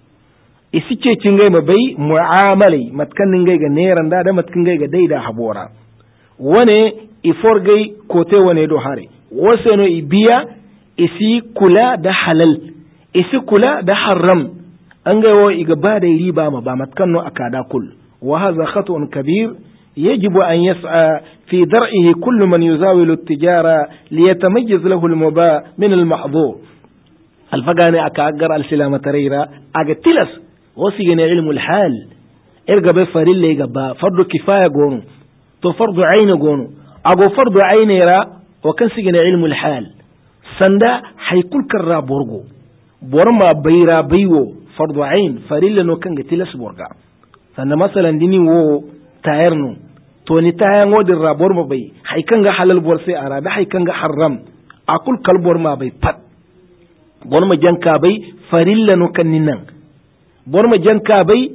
isi ce cingai ma bai mu'amalai matkan ngai ga neran da da matkan ngai ga daida habora wane iforgai kote wane do hare wase no ibiya isi kula da halal isi kula da haram an ga wo iga ba da riba ma ba matkan no akada kul wa hadha khatun kabir يجب أن يسعى في درعه كل من يزاول التجارة ليتميز له المباح من المحظور الفقاني أكاقر السلامة ريرا أقتلس وسيغني علم الحال إرقى بفريل ليقى فرض كفاية قونو تو فرض عين قونو أقو فرض عين يرا وكان سيغني علم الحال سندا حيكون كرا بورغو بورما بيرا بيو فرض عين فريل لنو كان قتلس بورغا سندا مثلا ديني وو tayarnu to ni tayan wodin rabor ma bai haikan ga halal bor sai ara da haikan ga haram akul kalbor ma bai pat bon ma janka bai farilla no kan ninan borma janka bai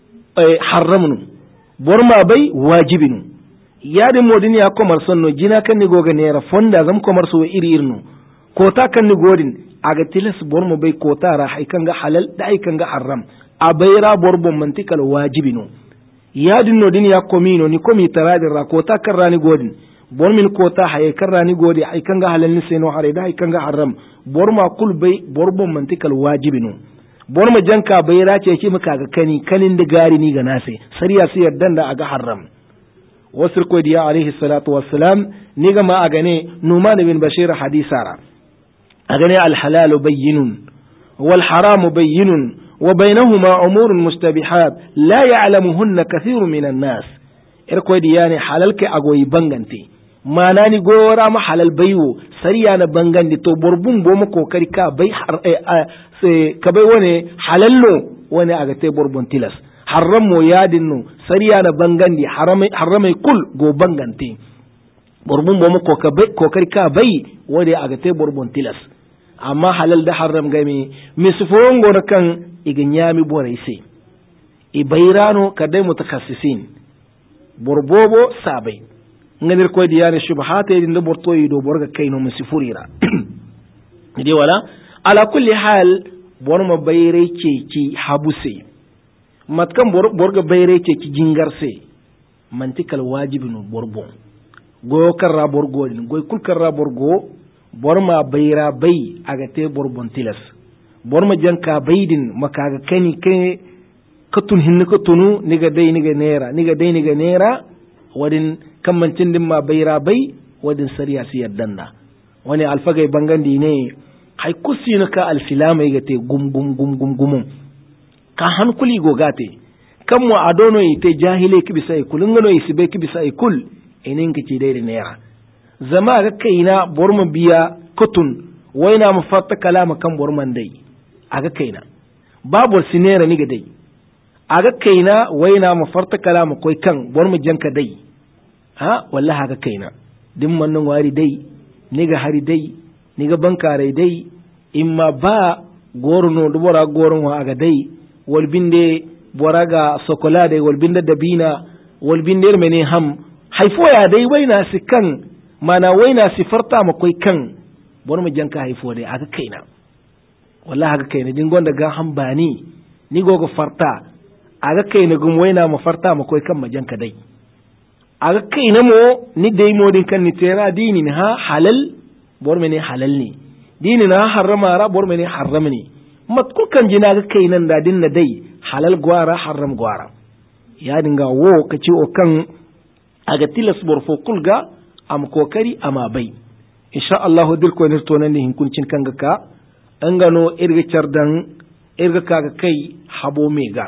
haramnu borma bai wajibinu yadin modin ya komar sonno jina kan ni goga nera fonda zam komar so iri irnu kota kan ni godin aga tilas borma bai kota ra hay kan ga halal da hay kan ga haram a bayra borbon mantikal wajibinu yadin no din ya komino ni komi taradin ra kota kan rani godin bormin kota hay kan rani godi hay kan ga halal ni seno hare da hay kan ga haram borma kul bai borbon mantikal wajibinu borma janka bayra ce ki muka ga kani kanin da gari ni ga nase sariya su yardan da aga haram wasir ko diya alaihi salatu wassalam ni ga ma aga ne numan bin bashir hadisara aga ne al halal bayyinun wal haram bayyinun wa bainahuma umurun mustabihat la ya'lamuhunna kathirun minan nas ir ko diya ne halal ke agoyi bangante mana ni gora ma halal baiwo sariya na bangandi to borbun bo mu kokari ka bai har ka bai wani halallo wani aga te borbun tilas haram mo yadin no sariya na bangandi haramai haramai kul go bangante borbun bo mu kokari ka bai wani aga te borbun tilas amma halal da haram gami misfon gona kan iganyami borai sai ibairano kadai mutakassisin borbobo sabai nganir ko diyane shubhata idin da borto yido borga kaino musifurira idi wala ala kulli hal borma bayre ke ki habuse matkan borga bayre ke ki jingarse mantikal wajibinu borbon go karra borgo din go kul karra borgo borma bayra bay aga te borbon tilas borma janka baydin makaga kani ke katun hinni katunu niga dai niga nera niga dai niga nera wadin kammancin din ma bayra bay wadin sariya siyar danna wani alfagai bangandi ne hay kusina ka alfilama yigate gum gum gum gum gum ka hankuli go gate kam mu adono ite jahile ki bisai kulun gano isibe ki bisai kul inin ki ci dai nera zama ga kaina borma biya kutun waina mu fatta kalama kan borman dai aga kaina babu sinera ni ga dai aga kaina waina mu farta kalama koi kan borma janka dai ha wallahi aga kaina dimman nan wari dai ni ga hari dai ni ga bankare dai imma ba gorno do bora gorno aga dai walbinde boraga sokolade walbinde dabina walbinde mene ham haifo ya dai waina sikan mana waina sifarta ma koi kan borma janka haifo dai aga kaina wallahi aga kaina din gonda ga hambani ni gogo farta aga kaina gum waina ma farta ma koi kan majanka dai aga kaina mo ni dai modin kan ni tera dini ni ha halal borme ne halal ne dini na harama ra borme ne haram ne mat ku kan jina ga kainan da din na dai halal gwara haram gwara ya dinga wo kace o kan aga tilas borfo kulga am kokari ama bai insha Allah dir ko ne to nan ne hinkuncin kanga ka an gano irga cardan irga kaga kai habo mega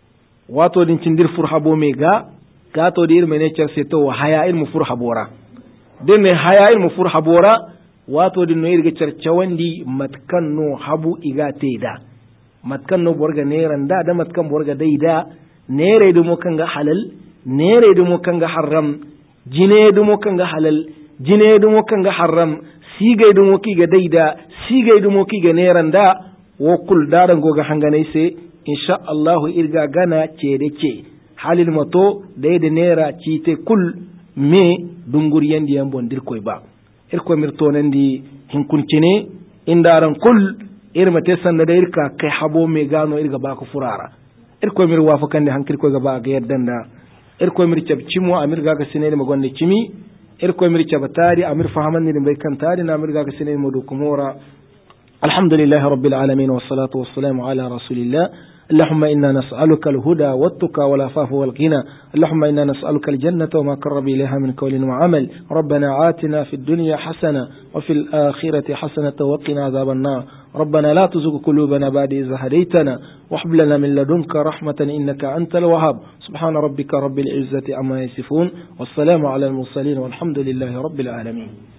wato din cindir fur habo mega gato dir mene cer seto haya ilmu fur habora den ne haya ilmu fur habora wato din no irga cer cawandi matkan no habu iga teda matkan no borga neran da da matkan borga daida nere du mo kanga halal nere du mo kanga haram jine du mo kanga halal jine du mo kanga haram sigay du mo kiga daida sigay du mo kiga neran da wo kul daran goga hanganai se insha Allah irga gana ce da ce halil mato da da nera cite kul me dungur yandi yan bondir koy ba irko mirto nan di hinkuncine indaran kul irma te sanda da irka kai habo me gano irga ba ku furara irko mir wafakan da hankir ko gaba ga yaddan da irko mir cabcimo amir ga ga sinene magonde cimi irko mir cabatari amir fahaman ni bai kan tari na amir ga ga sinene mo do kumora alhamdulillahi rabbil alamin wassalatu wassalamu ala rasulillah اللهم إنا نسألك الهدى والتقى والعفاف والغنى اللهم إنا نسألك الجنة وما قرب إليها من قول وعمل ربنا آتنا في الدنيا حسنة وفي الآخرة حسنة وقنا عذاب النار ربنا لا تزغ قلوبنا بعد إذ هديتنا وهب لنا من لدنك رحمة إنك أنت الوهاب سبحان ربك رب العزة عما يصفون والسلام على المرسلين والحمد لله رب العالمين.